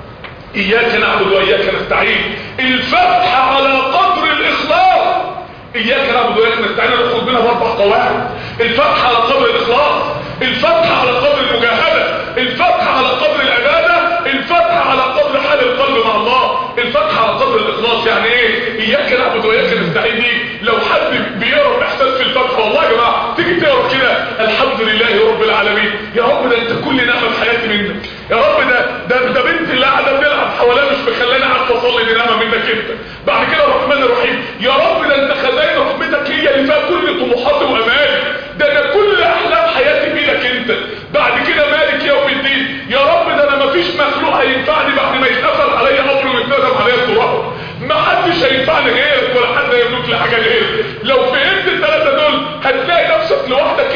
اياك نعبد واياك نستعين. الفتح على قدر الاخلاص. اياك نعبد واياك نستعين ناخد منها باربع قواعد: الفتح على قدر الاخلاص، الفتح على قدر المجاهده، الفتح على قدر العباده، الفتح على قدر حال القلب مع الله. الفتح على قدر الاخلاص يعني ايه؟ اياك نعبد واياك نستعين دي لو حد بيقرا احساس في الفتح، والله يا جماعه تيجي تقرا كده الحمد لله رب العالمين، يا رب ده انت كل نعمه في حياتي منك، يا رب ده بنت اللي قاعده بتلعب حواليا مش مخلاني عارف اصلي، دي نعمه منك انت. بعد كده الرحمن الرحيم، يا رب ده انت خزائن رحمتك هي اللي فيها كل طموحاتي وامالي، ده انا كل احلام حياتي بايدك انت. بعد كده مالك يوم الدين، يا رب ده انا مفيش مخلوق هينفعني بعد ما يتقفل عليا امر ويتندم عليا التراب، ما حدش هينفعني غيرك ولا حد هيملك لحاجه غيرك. لو فهمت الثلاثه دول هتلاقي نفسك لوحدك.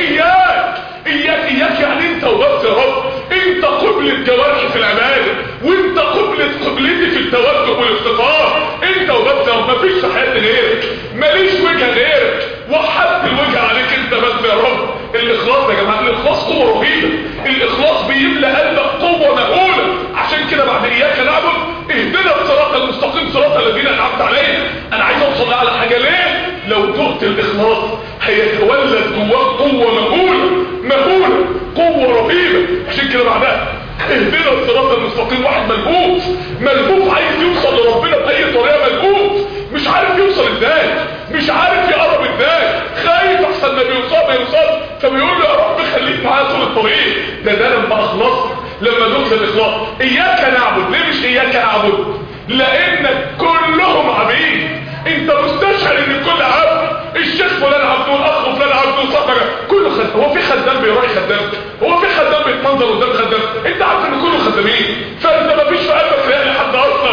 اياك يعني انت وبس يا رب. انت قبلة جوارحي في العباده، وانت قبلتي في التوجه والافتقار. انت وبس يا رب، مفيش في حياتي غيرك، ماليش وجه غيرك، وحدت الوجه عليك انت بس يا رب. الاخلاص يا جماعه، الاخلاص قوه رهيبه. الاخلاص بيملى قلبك قوه مهوله. عشان كده بعد اياك نعبد اهدنا الصراط المستقيم صراط الذين انعمت عليهم. انا عايز اوصل على حاجه ليه؟ لو دقت الاخلاص هيتولد جواك قوه مهوله، قوه رهيبه. عشان كده بعدها اهدنا الصراط المستقيم. واحد ملهوف عايز يوصل لربنا باي طريقه، ملهوف مش عارف يوصل ازاي، مش عارف يقرب ازاي، خايف احسن ما بيوصل، فبيقول له يا رب خليك معايا طول الطريق. ده لما اخلصت، لما دقت الاخلاص. اياك نعبد. ليه مش اياك اعبد؟ لانك كلهم عبيد. انت مستشعر ان الكل عبد. الشيخ فلان عبد، والاخ فلان عبد، وصاحبك كله خدام. هو في خدام بيراعي خدام؟ هو في خدام بيتمنظر قدام خدام؟ انت عارف ان كله خدامين، فانت مفيش في قلبك رياء لحد اصلا.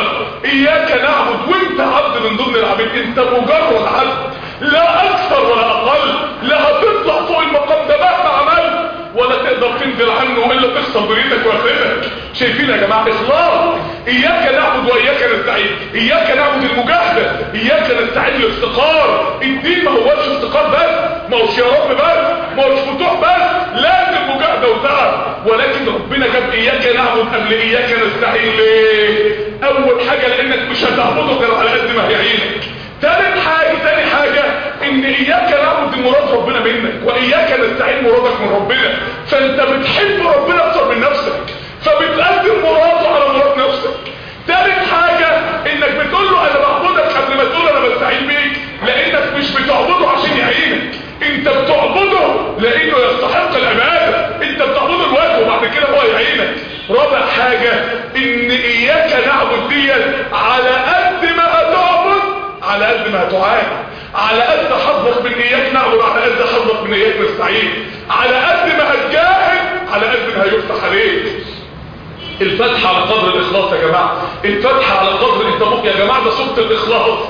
اياك نعبد وانت عبد من ضمن العبيد، انت مجرد عبد لا اكثر ولا اقل. لا هتطلع فوق المقام ده مهما عملت ولا تقدر تنزل عنه الا تخسر دنيتك واخرتك. شايفين يا جماعه؟ اخلاص. اياك نعبد واياك نستعين. اياك نعبد المجاهده، اياك نستعين الافتقار. الدين ما هوش افتقار بس، ما هوش يا رب بس، ما هوش فتوح بس، لازم مجاهده وتعب. ولكن ربنا جاب اياك نعبد قبل اياك نستعين. ليه؟ اول حاجه لانك مش هتعبده غير على قد ما هيعينك. تاني حاجة ان اياك نعبد مراد ربنا منك واياك نستعين مرادك من ربنا. فانت بتحب ربنا اكتر من نفسك، فبتقدم مراده على مراد نفسك. تالت حاجة انك بتقول له انا بعبدك قبل ما تقول انا بستعين بيك، لانك مش بتعبده عشان يعينك، انت بتعبده لانه يستحق العبادة. انت بتعبده الوقت وبعد كده هو يعينك. رابع حاجة ان اياك نعبد ديت على قد ما هتعبد على قد ما هتعاني، على قد حظك من اياك نعبد على قد حظك من اياك نستعين، على قد ما هتجاهد على قد ما هيفتح عليك. الفتح على قدر الاخلاص يا جماعه، الفتح على قدر التبوك يا جماعه. ده سوره الاخلاص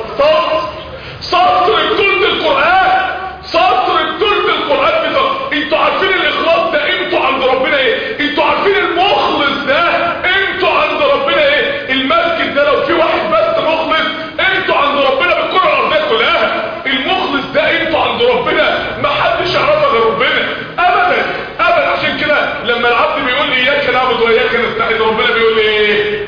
سطر بثلث القران، سطر بثلث القران بتاع. انتوا عارفين الاخلاص ده قيمته عند ربنا ايه؟ انتوا عارفين المخلص ده قيمته عند ربنا ايه؟ المسجد ده لو في واحد بس مخلص قيمته عند ربنا بالكره الارضيه كلها. المخلص ده قيمته عند ربنا ما حدش يعرفها غير ربنا ابدا ابدا. عشان كده لما العبد بيقول اياك نعبد واياك نستعين ربنا بيقول ايه؟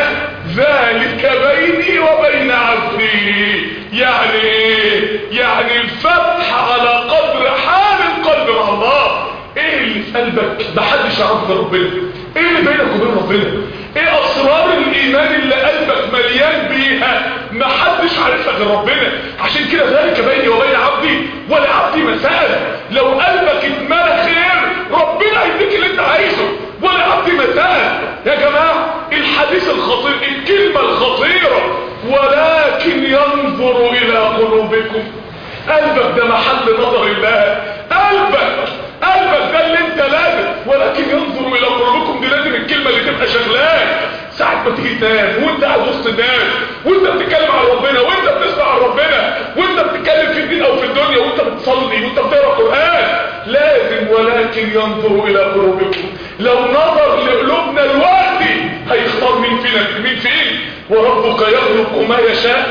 ذلك بيني وبين عبدي. يعني ايه؟ يعني الفتح على قدر حال القلب مع الله. ايه اللي في قلبك محدش يعرفه غير ربنا؟ ايه اللي بينك وبين ربنا؟ ايه اسرار الايمان اللي قلبك مليان بيها محدش عارفها غير ربنا؟ عشان كده ذلك بيني وبين عبدي ولعبدي ما سأل. لو قلبك اتملى خير ربنا هيديك اللي انت عايزه ولعبدي ما سأل. يا جماعه الحديث الخطير، الكلمه الخطيره، ولكن ينظر الى قلوبكم. قلبك ده محل نظر الله. قلبك ده اللي انت لازم، ولكن ينظر الى قلوبكم دي لازم الكلمه اللي تبقى شغلاك ساعه ما تيجي تنام وانت قاعد وسط الناس وانت بتتكلم عن ربنا وانت بتسمع عن ربنا وانت بتتكلم في الدين او في الدنيا وانت بتصلي وانت بتقرا قران. لازم ولكن ينظر الى قلوبكم. لو نظر لقلوبنا دلوقتي هيختار مين فينا مين فين. وربك يخلق ما يشاء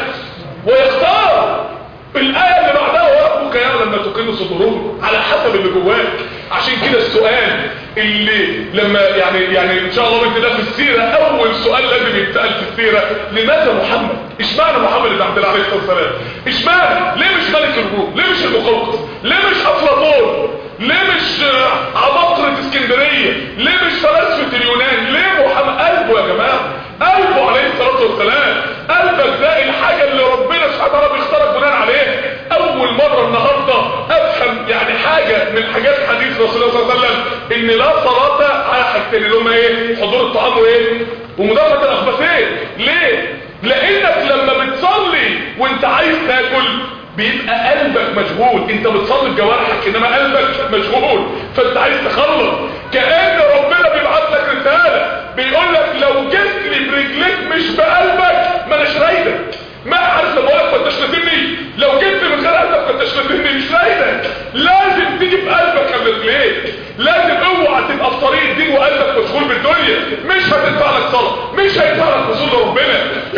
ويختار. الآية اللي بعدها وربك يعلم ما تكن صدورهم، على حسب اللي جواك. عشان كده السؤال اللي لما يعني ان شاء الله باذن الله في السيره اول سؤال لازم يتسال في السيره، لماذا محمد؟ اشمعنى محمد بن عبد الله عليه الصلاه والسلام؟ اشمعنى؟ ليه مش ملك الروم؟ ليه مش المقوقس؟ ليه مش افلاطون؟ ليه مش عباقرة اسكندريه؟ ليه مش فلاسفه اليونان؟ ليه محمد؟ قلبه يا جماعه، قلبه عليه الصلاه والسلام. قلبك ده الحاجه اللي ربنا سبحانه وتعالى بيختارك بناء عليه. اول مره النهارده افهم يعني حاجه من حاجات حديث رسول الله صلى الله عليه وسلم ان لا صلاه على حاجتين اللي هم ايه؟ حضور الطعام وايه؟ ومدافعه الاخبثين. ليه؟ لانك لما بتصلي وانت عايز تاكل بيبقى قلبك مشغول. انت بتصلي بجوارحك انما قلبك مشغول، فانت عايز تخلص. كأن ربنا بيبعت لك رساله بيقول لك لو جيت لي برجليك مش بقلبك ما اناش رايدك. ما عارف لما اقول لك ما انتش نادمني، لو جيت من غير قلبك ما انتش نادمني مش رايدك. لازم تيجي بقلبك قبل رجليك. لازم اوعى تبقى في طريق الدين وقلبك مشغول بالدنيا، مش هتدفع لك صلاه، مش هيدفع لك وصول لربنا.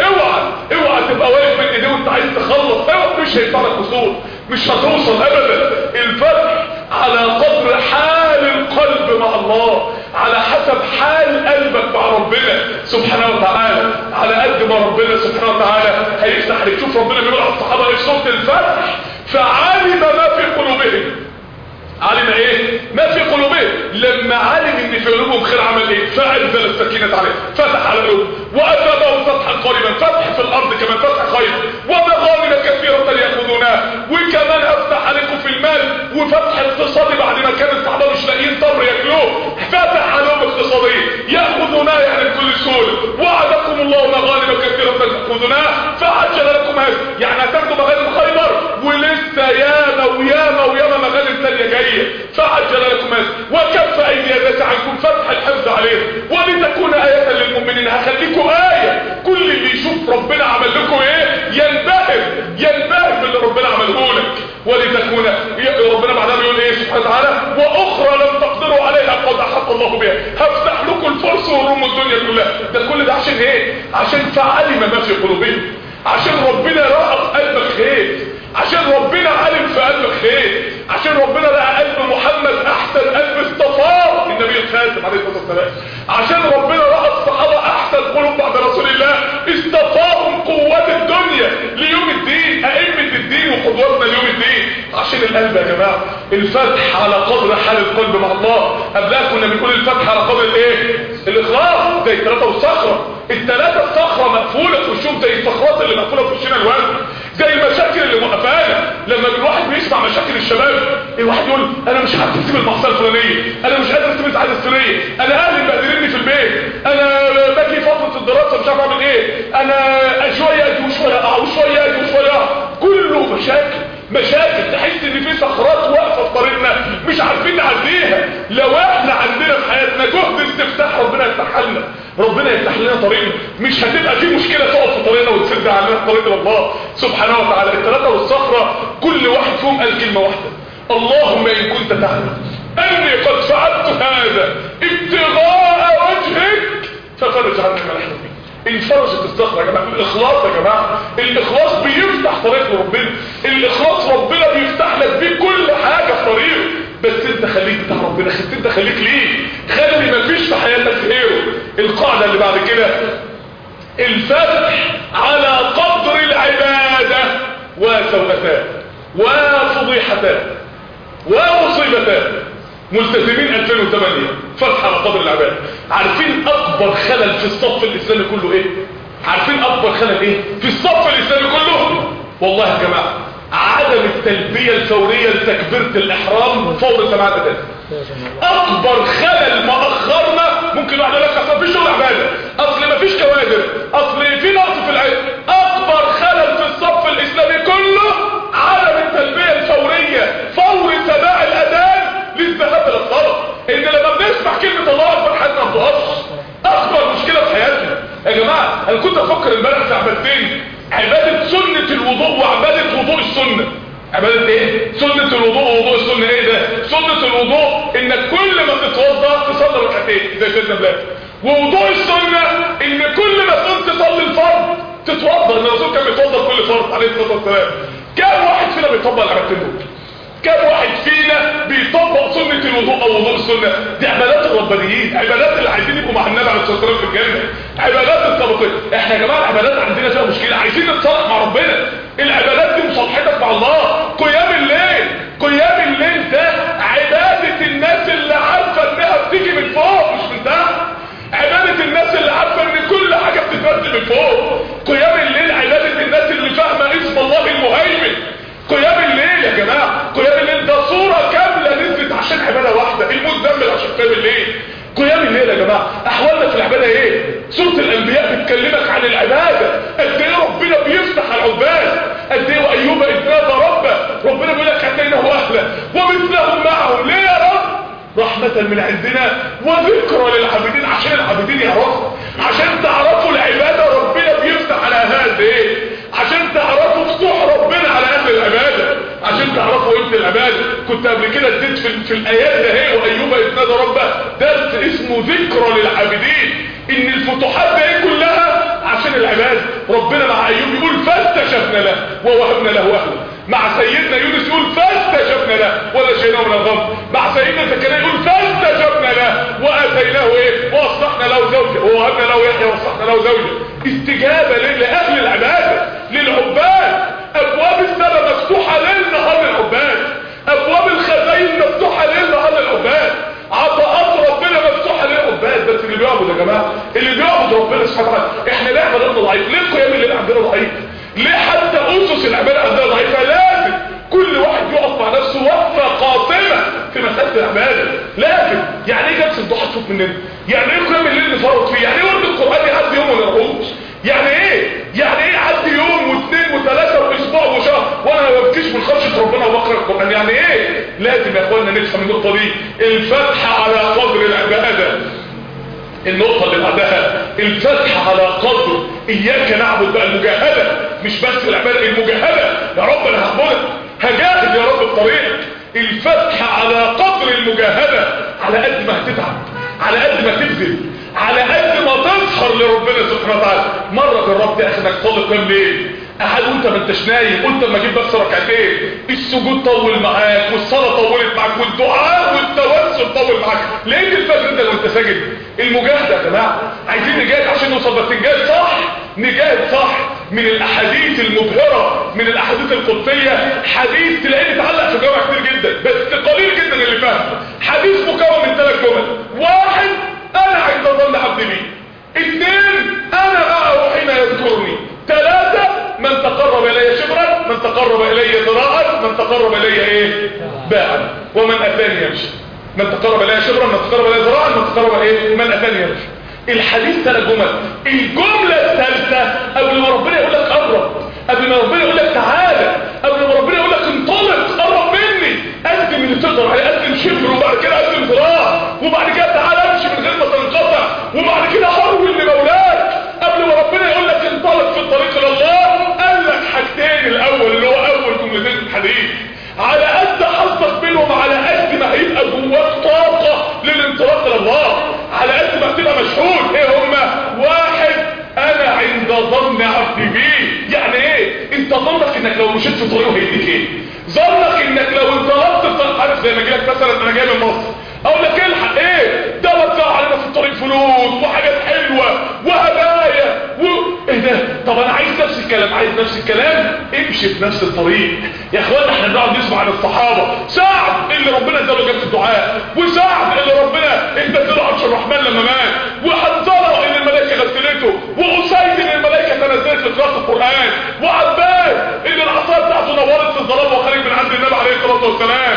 اوعى تبقى واقف بين ايديه وانت عايز تخلص، مش هيدفع لك وصول، مش هتوصل ابدا. الفتح على قدر حال القلب مع الله، على حسب حال قلبك مع ربنا سبحانه وتعالى. على قد ما ربنا سبحانه وتعالى هيفتح عليك. شوف ربنا بيقول على الصحابه في سوره الفتح فعلم ما في قلوبهم. علم ايه؟ ما في قلوبهم. لما علم ان في قلوبهم خير عمل ايه؟ فانزل السكينه عليهم، فتح على قلوبهم واثابهم فتحا قريبا. فتح في الارض كمان، فتح خير ومغانم كثيره ياخذونها. وكمان افتح عليكم في المال وفتح اقتصادي بعد ما كان الصحابه مش لاقيين تمر ياكلوه، فتح عليهم اقتصادي ياخذونها يعني بكل سهوله. وعدكم الله مغانم كثيره تاخذونها فعجل لكم هذا. يعني هتاخدوا مغانم خيبر ولسه ياما مغانم ثانيه جايه. فعجل لكم هذا وكف ايدي الناس عنكم. فتح الحفظ عليهم ولتكون آية للمؤمنين. هخليكم آية. كل اللي يشوف ربنا يكتمون. ربنا بعدها بيقول ايه سبحانه وتعالى واخرى لم تقدروا عليها قد احاط الله بها هفتح لكم الفرس والروم الدنيا كلها. ده كل ده عشان ايه؟ عشان فعلم ما في قلوبهم، عشان ربنا رأى في قلبك خير، عشان ربنا علم في قلبك خير، عشان ربنا لقى قلب محمد احسن قلب اصطفاه النبي الخاتم عليه الصلاه والسلام، عشان ربنا رأى الصحابه احسن قلوب بعد رسول الله اصطفاهم قوات الدنيا ليوم الدين، ائمه الدين وقدوتنا ليوم الدين. عشان القلب يا جماعه الفتح على قدر حال القلب مع الله. قبلها كنا بنقول الفتح على قدر الايه؟ الاخلاص. زي الثلاثه والصخره، الثلاثه الصخره مقفوله في وشهم زي الصخرات اللي مقفوله في وشنا الوزن، زي المشاكل اللي موقفانا. لما الواحد بيسمع مشاكل الشباب الواحد يقول انا مش عارف اسيب المعصيه الفلانيه، انا مش قادر اسيب العاده السريه، انا اهلي مبهدليني في البيت، انا باجي فتره الدراسه مش عارف اعمل ايه، انا شويه اجي وشويه اقع وشويه اجي وشويه اقع. كله مشاكل تحس ان في صخرات واقفه في طريقنا مش عارفين نعديها. لو احنا عندنا في حياتنا جهد استفتاح ربنا يفتح لنا، ربنا يفتح لنا طريقنا، مش هتبقى في مشكله تقف في طريقنا وتسد علينا طريق الله سبحانه وتعالى. الثلاثه والصخره كل واحد فيهم قال كلمه واحده: اللهم ان كنت تعلم اني قد فعلت هذا ابتغاء وجهك ففرج عني ما نحن فيه. انفرجت الصخره يا جماعه. الاخلاص يا جماعه، الاخلاص بيفتح طريق لربنا، الاخلاص ربنا بيفتح لك بيه كل حاجه في طريقه. بس انت خليك بتاع ربنا، انت خليك ليه، خلي مفيش في حياتك غيره. القاعده اللي بعد كده: الفتح على قدر العباده وسوءتان وفضيحتان ومصيبتان. ملتزمين 2008 فتح على قدر العباده. عارفين اكبر خلل في الصف الاسلامي كله ايه؟ عارفين اكبر خلل ايه في الصف الاسلامي كله؟ والله يا جماعه عدم التلبيه الفوريه لتكبيره الاحرام فور سماع الاذان. اكبر خلل ما اخرنا. ممكن واحد يقول لك اصل مفيش شغل عباده، اصل مفيش كوادر، اصل في نقص في العلم. اكبر خلل في الصف الاسلامي كله عدم التلبيه الفوريه فور سماع الاذان للذهاب الى الصلاه. ان لما بنسمع كلمه الله اكبر حياتنا ما بتقفش. اكبر مشكله في حياتنا يا جماعه. انا كنت افكر امبارح في عبادتين: عباده سنه الوضوء وعباده وضوء السنه. عباده ايه؟ سنه الوضوء ووضوء السنه. ايه ده سنه الوضوء؟ انك كل ما تتوضا تصلي ركعتين زي سيدنا بلال. ووضوء السنه ان كل ما تقوم تصلي الفرض تتوضا. الرسول كان بيتوضا كل فرض عليه الصلاه والسلام. كم واحد فينا بيطبق العبادتين دول؟ كم واحد فينا بيطبق سنة الوضوء او وضوء السنة؟ دي عبادات الربانيين، عبادات اللي عايزين يبقوا مع النبي عليه الصلاه والسلام في الجنه، عبادات السابقين. احنا يا جماعه العبادات عندنا فيها مشكله، عايزين نتصالح مع ربنا. العبادات دي مصالحتك مع الله. قيام الليل ده عباده الناس اللي عارفه انها بتيجي من فوق مش من تحت، عباده الناس اللي عارفه ان كل حاجه بتتنزل من فوق. قيام الليل عباده الناس اللي فاهمه اسم الله المهيمن. قيام الليل يا جماعه، قيام الليل ده صوره كامله نزلت عشان عباده واحده، المزمل عشان قيام الليل. قيام الليل يا جماعه احوالنا في العباده ايه؟ سوره الانبياء بتكلمك عن العباده، قد ايه ربنا بيفتح على العباد، قد ايه وايوب اذ نادى ربه، ربنا بيقول لك اتيناه اهله ومثلهم معهم. ليه يا رب؟ رحمه من عندنا وذكرى للعابدين، عشان العابدين يعرفوا، عشان تعرفوا العباده ربنا بيفتح على اهل ايه، عشان تعرفوا فتوح ربنا على اهل العباده، عشان تعرفوا قيمه العباده. كنت قبل كده اديت في الايات ده هي وايوب اذ نادى ربه درس اسمه ذكرى للعابدين، ان الفتوحات دي كلها عشان العباده. ربنا مع ايوب يقول فاستجبنا له ووهبنا له اهله، مع سيدنا يونس يقول فاستجبنا له ونجيناه من الغم، مع سيدنا زكريا يقول فاستجبنا له واتيناه ايه واصلحنا له زوجه ووهبنا له يحيى واصلحنا له زوجه. استجابه لاهل العباده للعباد. ابواب السماء مفتوحه ليل نهار للعباد، ابواب الخزائن مفتوحه ليل نهار للعباد، عطاءات ربنا مفتوحه للعباد. بس اللي بيعبد يا جماعه، اللي بيعبد ربنا سبحانه وتعالى، احنا ليه عبادتنا ضعيف؟ ليه قيام الليل عندنا ضعيف؟ ليه حتى اسس العباده عندنا ضعيفه؟ لازم كل واحد يقف مع نفسه وقفه قاطمه في مساله العباده. لكن يعني ايه جلسه الضحى تفوت مننا؟ يعني ايه قيام الليل نفرط فيه؟ يعني ايه ورد القران يعدي يوم ولا نقومش؟ يعني ايه يعدي يوم واثنين وثلاثه واسبوع وشهر وانا ما ببكيش من خشيه ربنا وبقرا القران؟ يعني ايه؟ لازم يا اخوانا نفهم النقطه دي. الفتح على قدر العباده. النقطة اللي بعدها الفتح على قدر اياك نعبد بقى، المجاهدة، مش بس العبادة، المجاهدة. يا رب انا هعبدك، هجاهد يا رب الطريق. الفتح على قدر المجاهدة، على قد ما هتتعب، على قد ما تبذل، على قد ما تسهر لربنا سبحانه وتعالى. مرة جربت يا اخي انك تصلي قيام ليل، قاعد وانت ما انتش نايم، قلت اما اجيب بس ركعتين، السجود طول معاك والصلاه طولت معاك والدعاء والتوسل طول معاك، لقيت الفجر انت وانت ساجد. المجاهده يا جماعه، عايزين نجاهد عشان نوصل، بس نجاهد صح، نجاهد صح. من الاحاديث المبهره، من الاحاديث القدسيه، حديث تلاقيه متعلق في جوامع كتير جدا بس قليل جدا اللي فاهمه. حديث مكون من 3 جمل: 1 انا عند ظن عبدي بي، 2 انا معه حين يذكرني، 3 من تقرب الي شبرا، من تقرب الي ذراعا، من تقرب الي ايه باعا، ومن اتاني يمشي. من تقرب الي شبرا، من تقرب الي ذراعا، من تقرب ايه من اتاني يمشي. الحديث 3 جمل. الجمله الثالثه قبل ما ربنا يقول لك قرب، قبل ما ربنا يقول لك تعالى، قبل ما ربنا يقول لك انطلق قرب مني، قدم اللي تقدر عليه، قدم شبر، وبعد كده قدم ذراع، وبعد كده تعالى امشي من غير ما تنقطع، وبعد كده حول لمولاك. قبل ما ربنا يقول لك انطلق في الطريق الى الله، قال لك حاجتين: الاول اللي هو اول جملتين في الحديث، على قد حظك منهم على قد ما هيبقى جواك طاقه للانطلاق الى الله، على قد ما هتبقى مشحون. ايه هما؟ 1 انا عند ظن عبدي بي. يعني ايه؟ انت ظنك انك لو مشيت في طريقه هيديك ايه؟ ظنك انك لو انطلقت في طريق، عارف زي ما اجيلك مثلا انا جاي من مصر اقول لك الحق ايه ده وزعوا علينا في الطريق فلوس وحاجات حلوه وهدايا ايه ده؟ طب انا عايز نفس الكلام، عايز نفس الكلام، امشي في نفس الطريق. يا اخوانا احنا بنقعد نسمع عن الصحابه، سعد اللي ربنا اداله جنب الدعاء، وسعد اللي ربنا اداله عرش الرحمن لما مات، وحنظله اللي الملائكه غسلته، واسيد اللي الملائكه تنزلت لقراءه القران، وعباس اللي العصا بتاعته نورت في الظلام وخارج من عند النبي عليه الصلاه والسلام،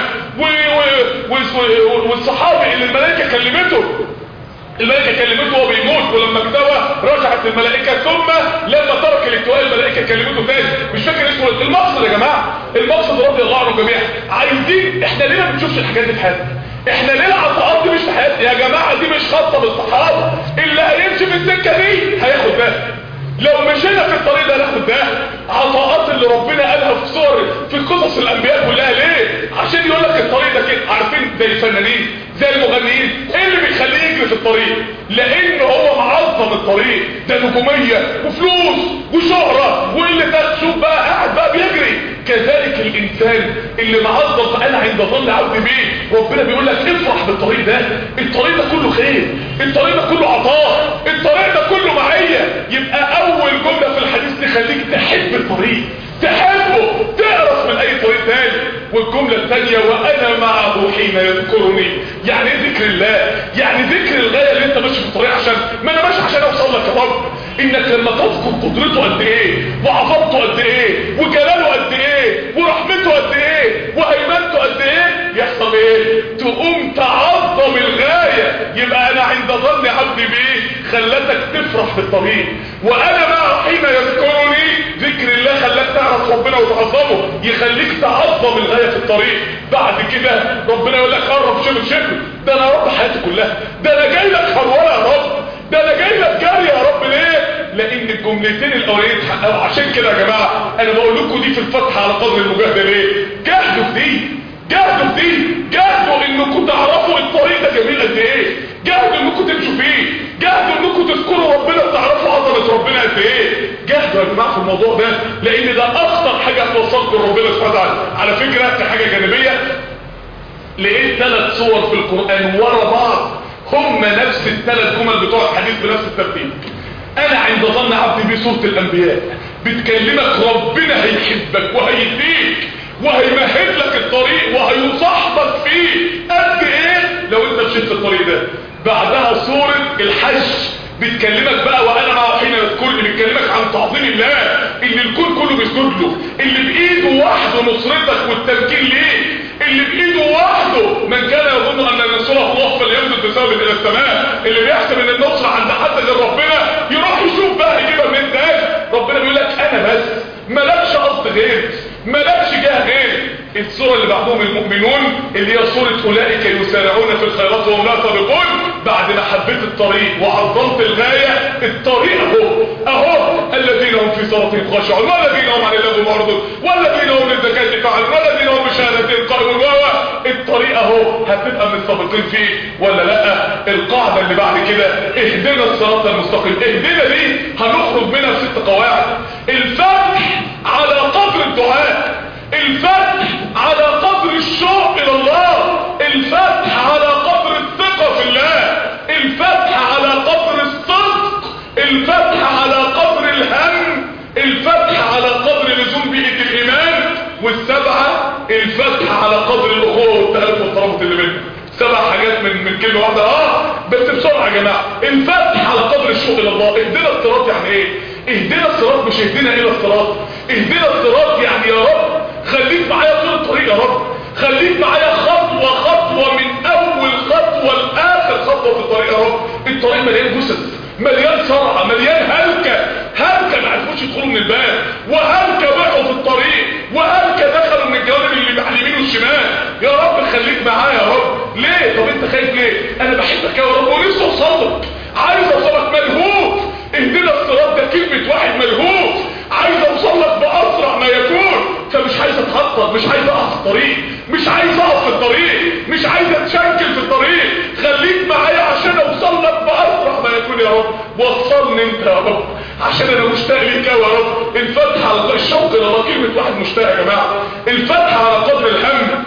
والصحابي اللي الملائكه كلمته، الملائكه كلمته وهو بيموت، ولما اكتوى رجعت الملائكه، ثم لما ترك الاكتواء الملائكه كلمته تاني. مش فاكر اسمه. المقصد يا جماعه، المقصد رضي الله عنهم جميعا، عايزين احنا ليه ما بنشوفش الحاجات دي في حياتنا؟ احنا ليه العطاءات دي مش في حياتنا يا جماعه؟ دي مش خاصه بالصحابه، اللي هيمشي في السكه دي هياخد ده، لو مشينا في الطريق ده هناخد ده. عطاءات اللي ربنا قالها في صور في قصص الانبياء كلها، ليه؟ عشان يقول لك الطريق ده كده. عارفين زي الفنانين، زي المغنيين، ايه اللي بيخليه يجري في الطريق؟ لان هو معظم الطريق ده، نجوميه وفلوس وشهره واللي تشوف بقى قاعد بقى بيجري. كذلك الانسان اللي معظم انا عند ظن عبدي بيه، ربنا بيقول لك افرح بالطريق ده، الطريق ده كله خير، الطريق ده كله عطاء، الطريق ده كله معيه. يبقى اول جمله في الحديث تخليك تحب الطريق، تحبه، تعرف من اي طريق تاني. والجمله الثانيه: وانا معه حين يذكرني. يعني ايه ذكر الله؟ يعني ذكر الغايه اللي انت ماشي في الطريق عشان ما انا ماشي عشان اوصل لك يا رب. انك لما تذكر قدرته قد ايه، وعظمته قد ايه، وجلاله قد ايه، ورحمته قد ايه، وهيمنته قد ايه، يحصل ايه؟ تقوم تعظم الغايه. يبقى انا عند ظن عبدي بيه خلتك تفرح بالطريق، وانا معه حين يذكرني، ذكر الله خلاك تعرف ربنا وتعظمه، يخليك تعظم الغايه في الطريق. بعد كده ربنا يقول لك قرب شبر، ده انا يا رب حياتي كلها، ده انا جاي لك هروله يا رب، ده انا جاي لك جري يا رب. ليه؟ لان الجملتين الاولانيين اتحققوا. عشان كده يا جماعه انا بقول لكم دي في الفتح على قدر المجاهده. ليه؟ جاهدوا في دي، جاهدوا في دي، جاهدوا انكم تعرفوا الطريق ده جميل قد ايه، جاهدوا انكم تمشوا فيه، جاهدوا انكم تذكروا ربنا وتعرفوا عظمه ربنا قد ايه. جاهدوا يا جماعه في الموضوع ده، لان ده اخطر حاجه هتوصلكم لربنا سبحانه وتعالى. على فكره في حاجه جانبيه، لقيت 3 صور في القران ورا بعض هم نفس ال3 جمل بتوع الحديث بنفس الترتيب. انا عند ظن عبدي بيه سوره الانبياء، بتكلمك ربنا هيحبك وهيديك وهيمهد لك الطريق وهيصاحبك فيه قد ايه لو انت مشيت في الطريق ده. بعدها سوره الحج بتكلمك بقى وانا معه حين يذكرني، بتكلمك عن تعظيم الله اللي الكون كله بيسجد له، اللي بايده وحده نصرتك والتمكين ليه، اللي بايده وحده. من كان يظن ان ينصره الله فليمدد بسبب الى السماء، اللي بيحسب ان النصر عند حد غير ربنا يروح يشوف بقى يجيبها من تاني. ربنا بيقول لك انا بس، مالكش قصد غير، مالكش جهه غير. السوره اللي بعدهم المؤمنون اللي هي سوره اولئك يسارعون في الخيرات وهم لا سابقون، بعد ما حبيت الطريق وعظمت الغاية، الطريق اهو الذين هم في صلاتهم خاشعون والذين هم عن اللغو معرضون والذين هم للزكاة فاعلون والذين هم بشهادتهم قائمون. الطريق اهو هتبقى من السابقين فيه ولا لا؟ القاعدة اللي بعد كده اهدنا الصراط المستقيم. اهدنا دي هنخرج منها ب6 قواعد. الفتح على قدر الدعاء، الفتح على قدر الشوق الى الله، الفتح على قدر الثقة في الله، الفتح على قدر الصدق، الفتح على قدر الهم، الفتح على قدر لزوم بيئة الايمان، والسبعة الفتح على قدر الاخوة والتألف والترابط اللي بيننا. 7 حاجات من كلمة واحدة. بس بسرعة يا جماعة. الفتح على قدر الشوق الى الله. اهدنا الصراط يعني ايه؟ اهدنا الصراط مش اهدنا الى الصراط. اهدنا الصراط يعني يا رب خليك معايا طول الطريق، يا رب خليك معايا خطوة خطوة من اول خطوة لاخر خطوة في الطريق يا رب. الطريق مليان جثث، مليان صرعة، مليان هلكة ما عرفوش يدخلوا من الباب، وهلكة وقعوا في الطريق، وهلكة دخلوا من الجوانب اللي على اليمين والشمال. يا رب خليك معايا يا رب. ليه؟ طب انت خايف ليه؟ انا بحبك يا رب ونفسي اوصلك، عايز اوصلك ملهوف. اهدنا الصراط ده كلمة واحد ملهوف، عايز اوصلك باسرع ما يكون. فمش عايز اتخطط، مش عايز اقف في الطريق، مش عايز اقف في الطريق، مش عايز اتشكل في الطريق. خليك معايا عشان اوصلك باسرع ما يكون يا رب. وصلني انت يا رب عشان انا مشتاق ليك يا رب. الفتح على الشوق لله كلمة واحد مشتاق يا جماعة. الفتح على قدر الهم.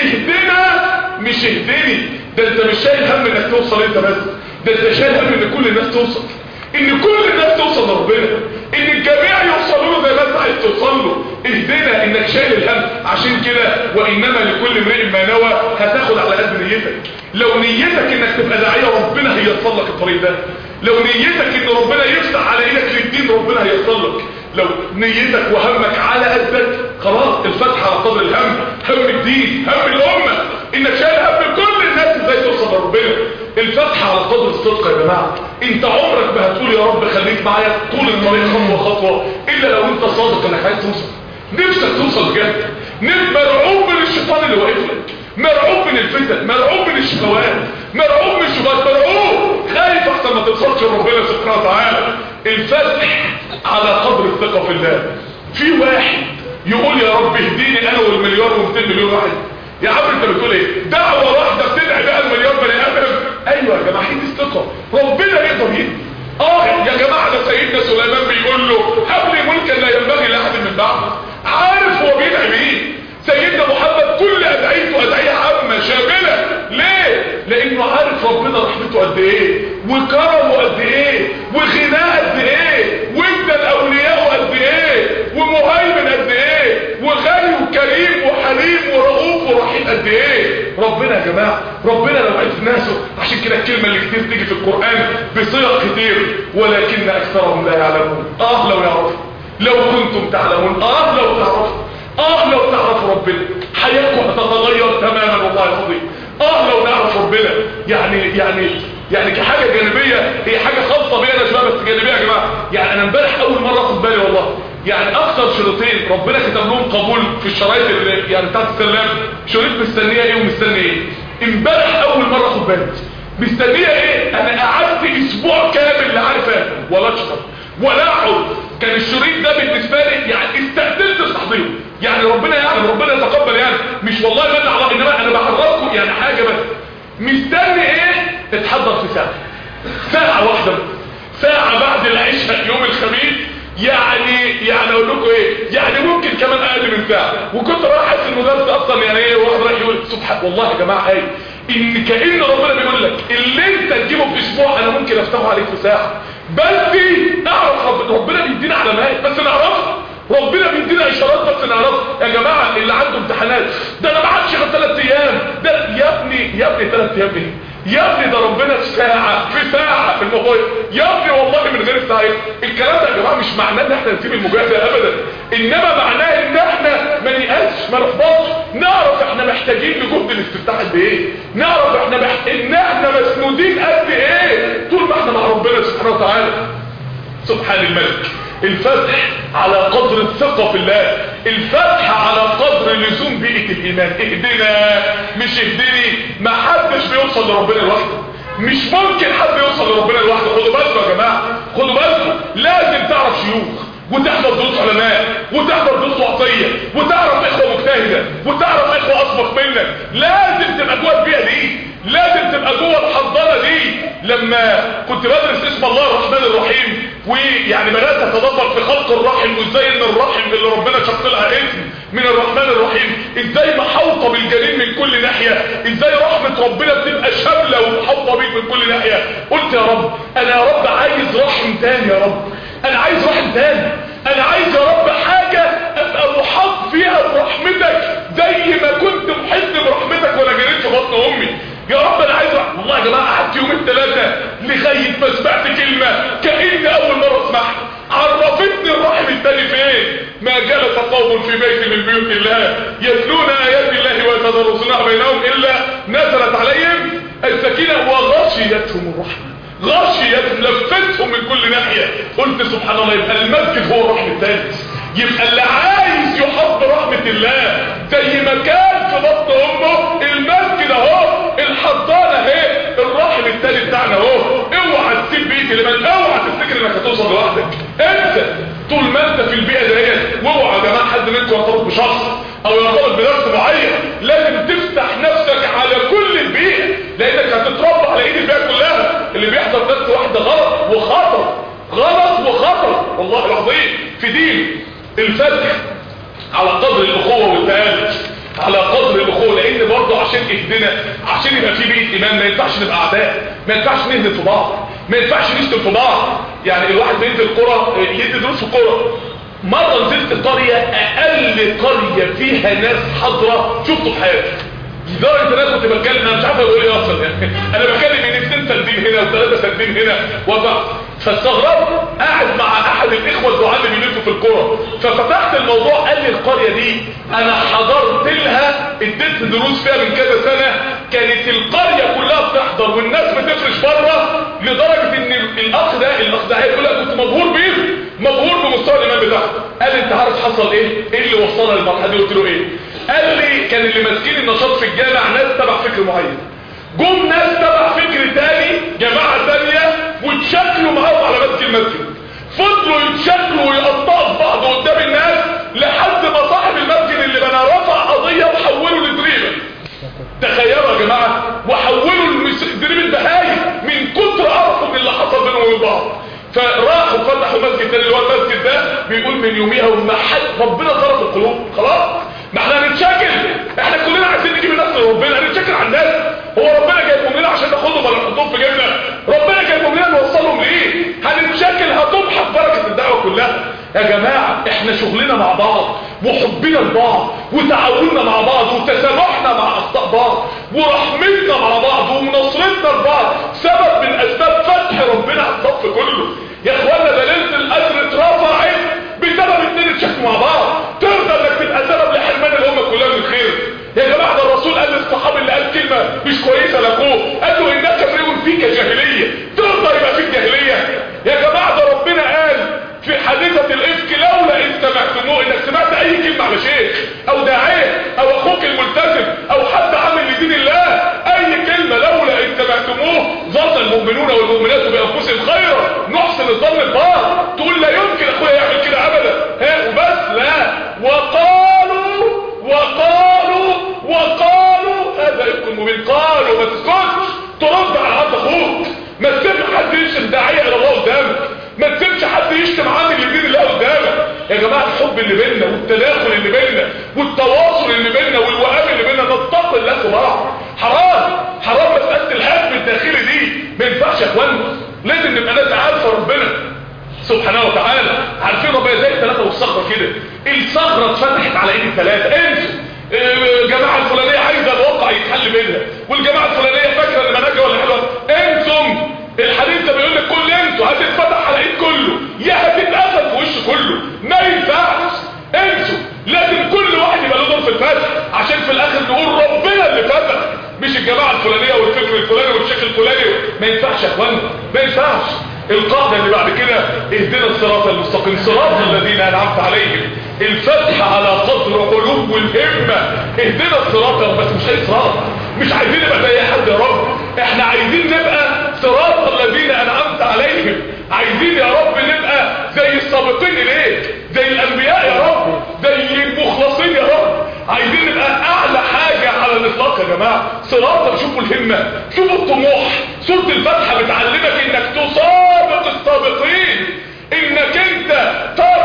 اهدنا مش اهدني. ده انت مش شايل هم انك توصل انت بس، ده انت شايل هم ان كل الناس توصل، ان كل الناس توصل لربنا، ان الجميع يوصلوا له زي ما انت عايز توصل له. اهدنا انك شايل الهم. عشان كده وانما لكل امرئ ما نوى هتاخد على قد نيتك. لو نيتك انك تبقى داعيه ربنا هيوصل لك الطريق ده. لو نيتك ان ربنا يفتح على ايدك للدين ربنا هيوصل لك. لو نيتك وهمك على قدك خلاص الفتح على قدر الهم. هم الدين، هم الامه، انك شايل هم كل الناس ازاي توصل لربنا. الفتح على قدر الصدق يا جماعه. انت عمرك ما هتقول يا رب خليك معايا طول الطريق خطوه خطوه الا لو انت صادق انك عايز توصل، نفسك توصل بجد. مرعوب من الشيطان اللي واقف لك، مرعوب من الفتن، مرعوب من الشهوات، مرعوب من الشبهات، مرعوب خايف احسن ما توصلش لربنا سبحانه وتعالى. الفتح على قدر الثقه في الله. في واحد يقول يا رب اهديني انا والمليار و200 مليون واحد. يا عم انت بتقول ايه؟ دعوه واحده بتدعي بقى المليار بني ادم. ايوه يا جماعه هي دي الثقه. ربنا يقدر يدي. يا جماعه ده سيدنا سليمان بيقول له هب لي ملكا لا ينبغي لاحد من بعده. عارف هو بيدعي مين؟ سيدنا محمد كل ادعيته ادعيه عامه شامله. ليه؟ لانه عارف ربنا رحمته قد ايه، وكرمه قد ايه، وغناه قد ايه، وادى الاولياء قد ايه، ومهيمن قد ايه، وغني وكريم وحليم ورؤوف ورحيم قد ايه. ربنا يا جماعه ربنا لو عرف ناسه. عشان كده الكلمه اللي كتير تيجي في القران بصيغ كتير ولكن اكثرهم لا يعلمون. لو يعرفوا، لو كنتم تعلمون، لو تعرفوا، لو تعرفوا ربنا حياتكم هتتغير تماما والله العظيم. لو نعرف ربنا يعني كحاجه جانبيه، هي حاجه خاصه بيا انا شويه بس جانبيه يا جماعه. يعني انا امبارح اول مره اخد بالي والله، يعني اكثر شريطين ربنا كتب لهم قبول في الشرايط اللي يعني بتاعت السلام، شريط مستنيه ايه ومستني ايه. امبارح اول مره اخد بالي مستنيه ايه. انا قعدت اسبوع كامل لا عارف اكل ولا اشرب ولا اقعد. كان الشريط ده بالنسبه لي يعني استقتلت استحضيره. يعني ربنا يعلم، ربنا يتقبل يعني، مش والله من على انما انا بعرفكم يعني حاجه بس. مستني ايه؟ اتحضر في ساعه واحده، ساعه بعد العشاء يوم الخميس. يعني اقول لكم ايه، يعني ممكن كمان اقل من ساعه. وكنت رايح احس المدرس اصلا يعني ايه، واحد رايح يقول سبحان والله يا جماعه ايه ان كأن ربنا بيقول لك اللي انت تجيبه في اسبوع انا ممكن افتحه عليك في ساعه. بس اعرف ربنا بيدينا علامات بس نعرفها، ربنا بيدينا اشارات بس نعرفها. يا جماعه اللي عنده امتحانات ده انا ما عادش غير 3 ايام، ده يا ابني 3 ايام ايه يا ابني؟ ده ربنا في ساعه في الموبايل يا ابني والله من غير ساعه. الكلام ده يا جماعه مش معناه ان احنا نسيب المجاهده ابدا، انما معناه ان احنا ما نيأسش ما نحبطش. نعرف احنا محتاجين لجهد الاستفتاح قد ايه، نعرف ان احنا مسنودين قد ايه طول ما احنا مع ربنا سبحانه وتعالى. سبحان الملك. الفتح على قدر الثقة في الله، الفتح على قدر لزوم بيئة الإيمان. اهدنا مش اهدني. ما حدش بيوصل لربنا لوحده، مش ممكن حد يوصل لربنا لوحده. خدوا بالكم يا جماعه، خدوا بالكم، لازم تعرف شيوخ وتحضر دروس علماء وتحضر دروس وعطيه وتعرف اخوه مجتهده وتعرف اخوه اسبق منك. لازم تبقى جوه البيئه دي، لازم تبقى جوه الحضانه دي. لما كنت بدرس اسم الله الرحمن الرحيم ويعني بدات اتدبر في خلق الرحم وازاي ان الرحم اللي ربنا شق لها اسم من الرحمن الرحيم، ازاي محوطه بالجنين من كل ناحيه، ازاي رحمه ربنا بتبقى شامله ومحوطه بيك من كل ناحيه. قلت يا رب انا يا رب عايز رحم تاني، يا رب انا عايز رحم تاني، انا عايز يا رب حاجه ابقى محاط فيها برحمتك زي ما كنت محيط برحمتك وانا جريت في بطن امي. يا رب انا عايز والله يا جماعه قعدت يومين ثلاثه لغايه ما سمعت كلمه كاني اول مره اسمعها عرفتني الرحم الثاني فين. ما جلس قوم في بيت من بيوت الله يتلون ايات الله ويتدارسونها بينهم الا نزلت عليهم السكينه وغشيتهم الرحمه. غشيتهم، لفتهم من كل ناحيه. قلت سبحان الله، يبقى المسجد هو الرحم الثالث. يبقى اللي عايز يحط رحمه الله زي ما كان في بطن امه، المسجد اهو، الحضانه اهي، الرحم الثالث بتاعنا اهو. اوعى تسيب بيئه لمن، اوعى تفتكر انك هتوصل لوحدك. انت طول ما انت في البيئه ديت، واوعى يا جماعه حد منكم يرتبط بشخص او يرتبط بدرس معين، لازم تفتح نفسك على كل البيئه، لانك هتتربى على ايد البيئه كلها. اللي بيحضر درس واحده غلط وخطر، غلط وخطر والله العظيم في دين. الفتح على قدر الاخوه والتآلف، على قدر الاخوه، لان برضه عشان اهدنا، عشان يبقى في بيئه ايمان ما ينفعش نبقى اعداء، ما ينفعش نهدم في بعض، ما ينفعش نشتم في بعض. يعني الواحد بينزل قرى يدي دروس في قرى. مره نزلت قريه، اقل قريه فيها ناس حاضره شفته في حياتي. لدرجه ان انا كنت بتكلم، انا مش عارف اقول ايه اصلا يعني. انا بتكلم ان 2 سندين هنا و3 سندين هنا فاستغربت. قاعد مع احد الاخوه الدعاة اللي بيلفوا في القرى، ففتحت الموضوع. قال لي القريه دي انا حضرت لها، اديت دروس فيها من كذا سنه، كانت القريه كلها بتحضر والناس بتفرش بره، لدرجه ان الاخ ده هيقول لك كنت مبهور بيه، مبهور بمستوى الايمان بتاعه. قال لي انت عارف حصل ايه اللي وصلنا للمرحله دي؟ قلت له ايه؟ قال لي كان اللي ماسكين النشاط في الجامع ناس تبع فكر معين، جم ناس تبع فكر تاني، جماعه ثانيه، واتشكلوا معاهم على مسك المسجد. فضلوا يتشكلوا ويقطعوا في بعض قدام الناس لحد ما صاحب المسجد اللي بنى رفع قضيه وحوله لدريبه. تخيلوا يا جماعه، وحولوا دريبه البهايم من كتر قرفهم اللي حصل بينهم وبين بعض. فراحوا فتحوا مسجد تاني اللي هو المسجد ده، بيقول من يوميها وما حد ربنا طرف القلوب. خلاص ما احنا هنتشكل، احنا كلنا عايزين نجيب الناس لربنا، هنتشكل على الناس. هو ربنا جايبهم لنا عشان ناخدهم ولا نحطهم في جيبنا؟ ربنا جايبهم لنا نوصلهم ليه؟ هنتشكل، هتمحق بركه الدعوه كلها. يا جماعه احنا شغلنا مع بعض وحبنا لبعض وتعاوننا مع بعض وتسامحنا مع اخطاء بعض ورحمتنا مع بعض ومناصرتنا لبعض سبب من اسباب فتح ربنا على الصف كله. يا اخوانا ده ليله القدر اترفعت بسبب 2 اتشكلوا مع بعض. ترضى انك تبقى سبب لحرمان الامه كلها من الخير؟ يا جماعه ده الرسول قال للصحابي اللي قال كلمه مش كويسه لاخوه، قال له انك امرئ فيك جاهليه. ترضى يبقى فيك جاهليه؟ يا جماعه ده ربنا قال في حادثه الافك لولا ان سمعتموه، انك سمعت اي كلمه على شيخ او داعيه او اخوك الملتزم او حد عامل لدين الله، اي كلمه لولا ان سمعتموه ظن المؤمنون والمؤمنات بانفسهم خيرا نحسن الظن ببعض. تقول لا يمكن اخويا يعمل كده ابدا، ها وبس؟ لا، وقالوا هذا افك مبين. قالوا ما تسكتش، ترد على حد اخوك، ما تسيبش حد يشتم داعيه الى الله قدامك، ما تسيبش حد يشتم عامل لدين الله قدامك. يا جماعه الحب اللي بيننا والتداخل اللي بيننا والتواصل اللي بيننا والوئام اللي بيننا، نتقي الله في بعض. حرام مساله الهدم الداخلي دي، ما ينفعش يا اخوانا. لازم نبقى ناس عارفه ربنا سبحانه وتعالى، عارفين ربنا زي الثلاثه والصخره كده. الصخره اتفتحت على ايد الثلاثه. انسوا الجماعه الفلانيه عايزه الواقع يتحل بينها، والجماعه الفلانيه فاكره ان مناجه ولا حلوه. انتم الحديث ده بيقول لك كل انتوا هتتفتح على ايد كله، يا هتتقفل في وش كله. ما ينفعش. انتوا لازم كل واحد يبقى له دور في الفتح، عشان في الاخر نقول ربنا اللي فتح، مش الجماعه الفلانيه والفكر الفلاني والشكل الفلاني. ما ينفعش يا اخوانا، ما ينفعش. القاعده اللي بعد كده اهدنا الصراط المستقيم صراط الذين انعمت عليهم. الفتح على قدر علو الهمه. اهدنا الصراط، بس مش اي صراط، مش عايزين نبقى زي حد يا رب. احنا عايزين نبقى صراط الذين انعمت عليهم، عايزين يا رب نبقى زي السابقين اليك، زي الانبياء يا رب، زي المخلصين يا رب، عايزين نبقى اعلى حاجة على الاطلاق يا جماعة. صراط، شوفوا الهمة، شوفوا الطموح. سورة الفاتحة بتعلمك انك تسابق السابقين، انك انت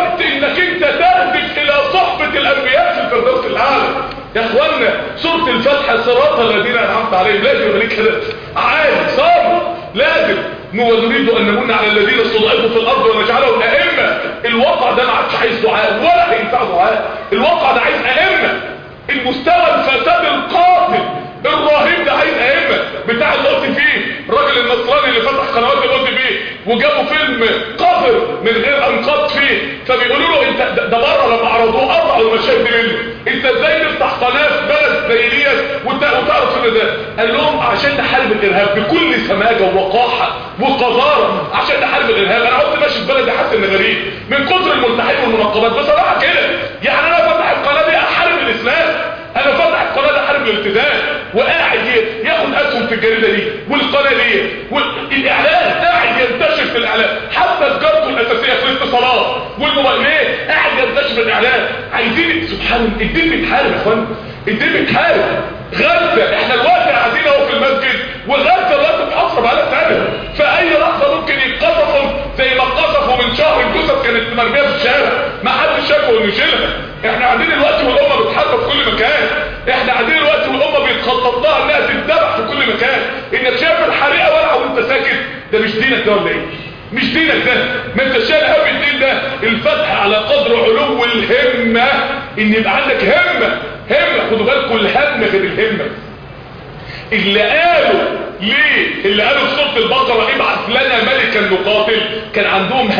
تهدف الى صحبة الانبياء في الفردوس الاعلى. يا اخوانا سورة الفاتحة صراط الذين انعمت عليهم لازم يبقى ليك كده عالي صابر، لازم ونريد ان نمن على الذين استضعفوا في الارض ونجعلهم ائمة. الواقع ده ما عادش عايز دعاء ولا هينفع دعاء، الواقع ده عايز ائمة. المستوى الفساد القاتل الرهيب ده عايز ائمة. بتاع القط فيه الراجل النصراني اللي فتح قنوات القط فيه وجابوا فيلم قذر من غير انقاض فيه، فبيقولوا له انت ده بره لما عرضوه قطعوا المشاهد دي منه، انت ازاي تفتح قناه في بلد زي ديت وتعرف ان ده؟ قال لهم عشان نحارب الارهاب بكل سماجه ووقاحه وقذاره، عشان نحارب الارهاب. انا قلت ماشي في بلدي حاسس ان غريب من كتر الملتحين والمنقبات بصراحه كده. يعني انا فاتح القناه دي احارب الاسلام، انا فاتح القناه دي احارب الالتزام، وقاعد ياخد اسهم في الجريده دي والقناه دي والاعلان قاعد ينتشر في الاعلان، حتى تجارته الاساسيه في الاتصالات والموبايلات قاعد ينتشر في الاعلان. عايزين سبحان الله الدين بيتحارب يا اخوانا، الدين بيتحارب. غزه احنا دلوقتي قاعدين اهو في المسجد وغزه دلوقتي بتحصر على سنه، في اي لحظه ممكن يتقصفوا زي ما اتقصفوا من شهر. الجثث كانت مرميه في الشارع ما حدش شافه انه يشيلها. احنا قاعدين دلوقتي والامه بتحارب في كل مكان، احنا قاعدين دلوقتي والامه بيتخطط لها انها تتذبح في كل مكان. انك شايف الحريقه والعه وانت ساكت، ده مش دينك ده ولا ايه؟ مش دينك ده، ما انت شايل قوي الدين ده. الفتح على قدر علو الهمه، ان يبقى عندك همه. خدوا بالكم الهم غير الهمه. اللي قالوا ليه؟ اللي قالوا في سوره البقره ابعث لنا ملكا نقاتل، كان عندهم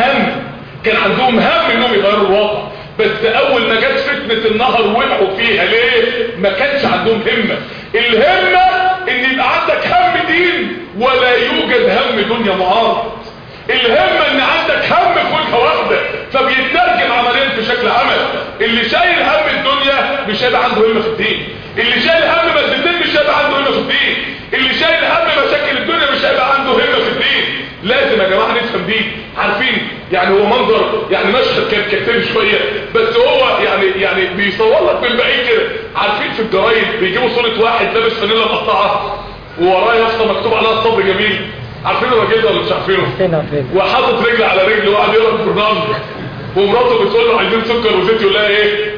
هم انهم يغيروا الواقع. بس اول ما جت فتنه النهر وقعوا فيها. ليه؟ ما كانش عندهم همه. الهمه ان يبقى عندك هم دين ولا يوجد هم دنيا معارض. الهمه ان عندك هم في وجهه واحده، فبيترجم عمليا في شكل عمل. اللي شايل هم الدنيا مش هيبقى عنده همه في الدين، اللي شايل هم مادتين مش هيبقى عنده همه في الدين، اللي شايل هم مشاكل الدنيا مش هيبقى عنده همه في الدين. لازم يا جماعه نفهم دي. عارفين يعني هو منظر يعني مشهد كان كتير شويه، بس هو يعني بيصور لك من بعيد كده. عارفين في الجرايد بيجيبوا صوره واحد لابس فانيلا مقطعه ووراه يافطه مكتوب عليها الصبر جميل. عارفين الراجل ده ولا مش عارفينه؟ وحاطط رجل على رجل وقاعد يقرا البرنامج، ومراته بتقول له عايزين سكر وزيت، يقول لها ايه؟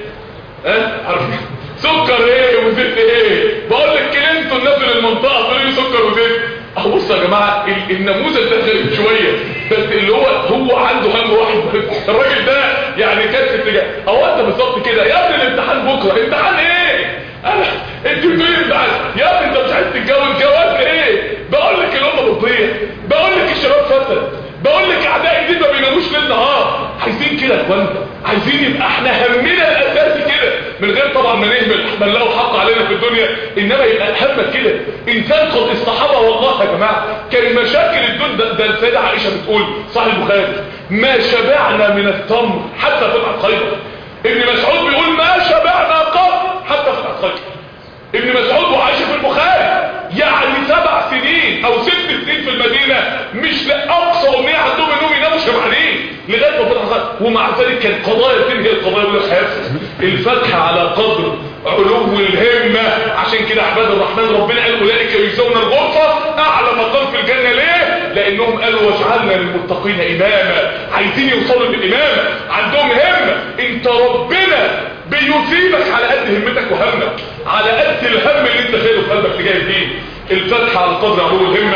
عارفين سكر ايه وزيت ايه؟ بقول لك كلمته نازل المنطقه تقول لي سكر وزيت. بصوا يا جماعه النموذج ده غريب شويه، بس اللي هو عنده هم واحد. الراجل ده يعني كان في اتجاه هو انت بالظبط كده. يا ابني الامتحان بكره، امتحان ايه؟ انت بتقول امتحان يا ابني، انت مش عايز تتجوز، جواز ايه؟ بقول لك الامه بتضيع، بقول لك الشباب فتن، بقول لك اعداء جديد ما بيناموش ليل نهار. عايزين كده يا اخوانا، عايزين يبقى احنا همنا الاساسي كده، من غير طبعا ما نهمل من له حق علينا في الدنيا، انما يبقى همك كده. انسان قد الصحابه والله يا جماعه كان مشاكل الدنيا. ده السيده عائشه بتقول صحيح البخاري ما شبعنا من التمر حتى فتحت خيبر. ابن مسعود بيقول ما شبعنا قط حتى فتحت خيبر. ابن مسعود وعائشه في البخاري يعني 7 سنين او 6 سنين في المدينه، مش لاقصى امنيه عندهم انهم يناموا شبعانين لغايه ما فتح خيبر. ومع ذلك كان قضايا تنهي القضايا بالحياه. الفتح على قدر علو الهمه. عشان كده احباب الرحمن ربنا قال اولئك يجزون الغرفه اعلى مقام في الجنه. ليه؟ لانهم قالوا واجعلنا للمتقين اماما. عايزين يوصلوا للامامه، عندهم همه. انت ربنا بيثيبك على قد همتك وهمك، على قد الهم اللي انت شايله في قلبك تجاه الدين. الفتح على قدر علو الهمه،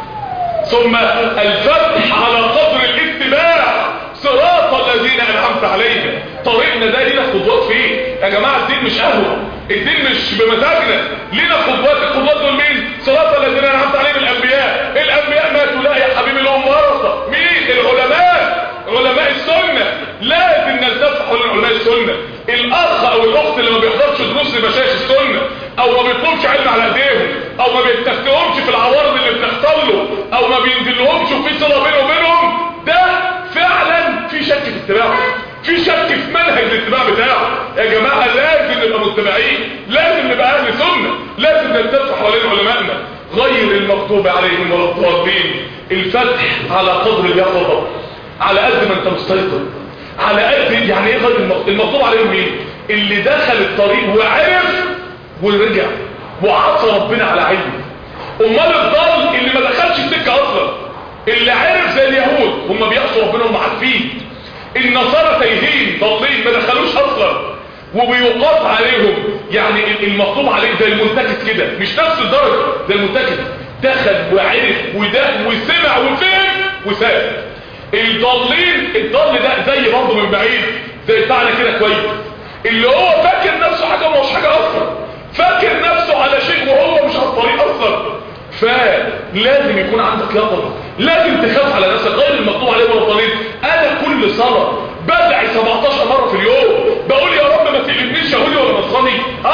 ثم الفتح على قدر الاتباع صراط الذين انعمت عليهم. طريقنا ده لينا خطوات فيه يا جماعه. الدين مش قهوه، الدين مش بمزاجنا، لينا خطوات. الخطوات دول مين؟ صراط الذين انعمت عليهم. الانبياء ماتوا، لا يا حبيبي لهم ورثه. مين؟ العلماء، علماء السنه. لازم نلتف حول علماء السنه. الاخ او الاخت اللي ما بيحضرش دروس لمشايخ السنه، او ما بيطلبش علم على ايديهم، او ما بيستفتهمش في العوارض اللي بتحصل له، او ما بينزلهمش وفي صله بينه وبينهم، ده فعلا في شك في اتباعه، في شك في منهج الاتباع بتاعه. يا جماعه لازم نبقى متبعين، لازم نبقى اهل سنه، لازم نلتف حوالين علمائنا. غير المغضوب عليهم ولا الضالين. الفتح على قدر اليقظة، على قد ما انت مستيقظ، على قد يعني ايه غير المغضوب عليهم؟ مين؟ اللي دخل الطريق وعرف ورجع وعصى ربنا على عينه. امال الضال اللي ما دخلش السكه اصلا، اللي عرف زي اليهود هم بيعصوا ربنا وهم عارفين. النصارى تايهين ضالين ما دخلوش اصلا وبيقاس عليهم. يعني المطلوب عليك زي المنتكس كده، مش نفس الدرجه زي المنتكس، دخل وعرف وده وسمع وفهم وساب. الضالين الضال ده زي برضه من بعيد زي بتاعنا كده كويس، اللي هو فاكر نفسه حاجه ما هوش حاجه اصلا، فاكر نفسه على شيء وهو مش على الطريق اصلا. فلازم يكون عندك يقظه، لازم تخاف على نفسك. غير المطلوب عليه ولا الضالين. انا كل صلاه بدعي 17 مره في اليوم، بقول يا رب ما تقلبنيش يهودي ولا نصراني.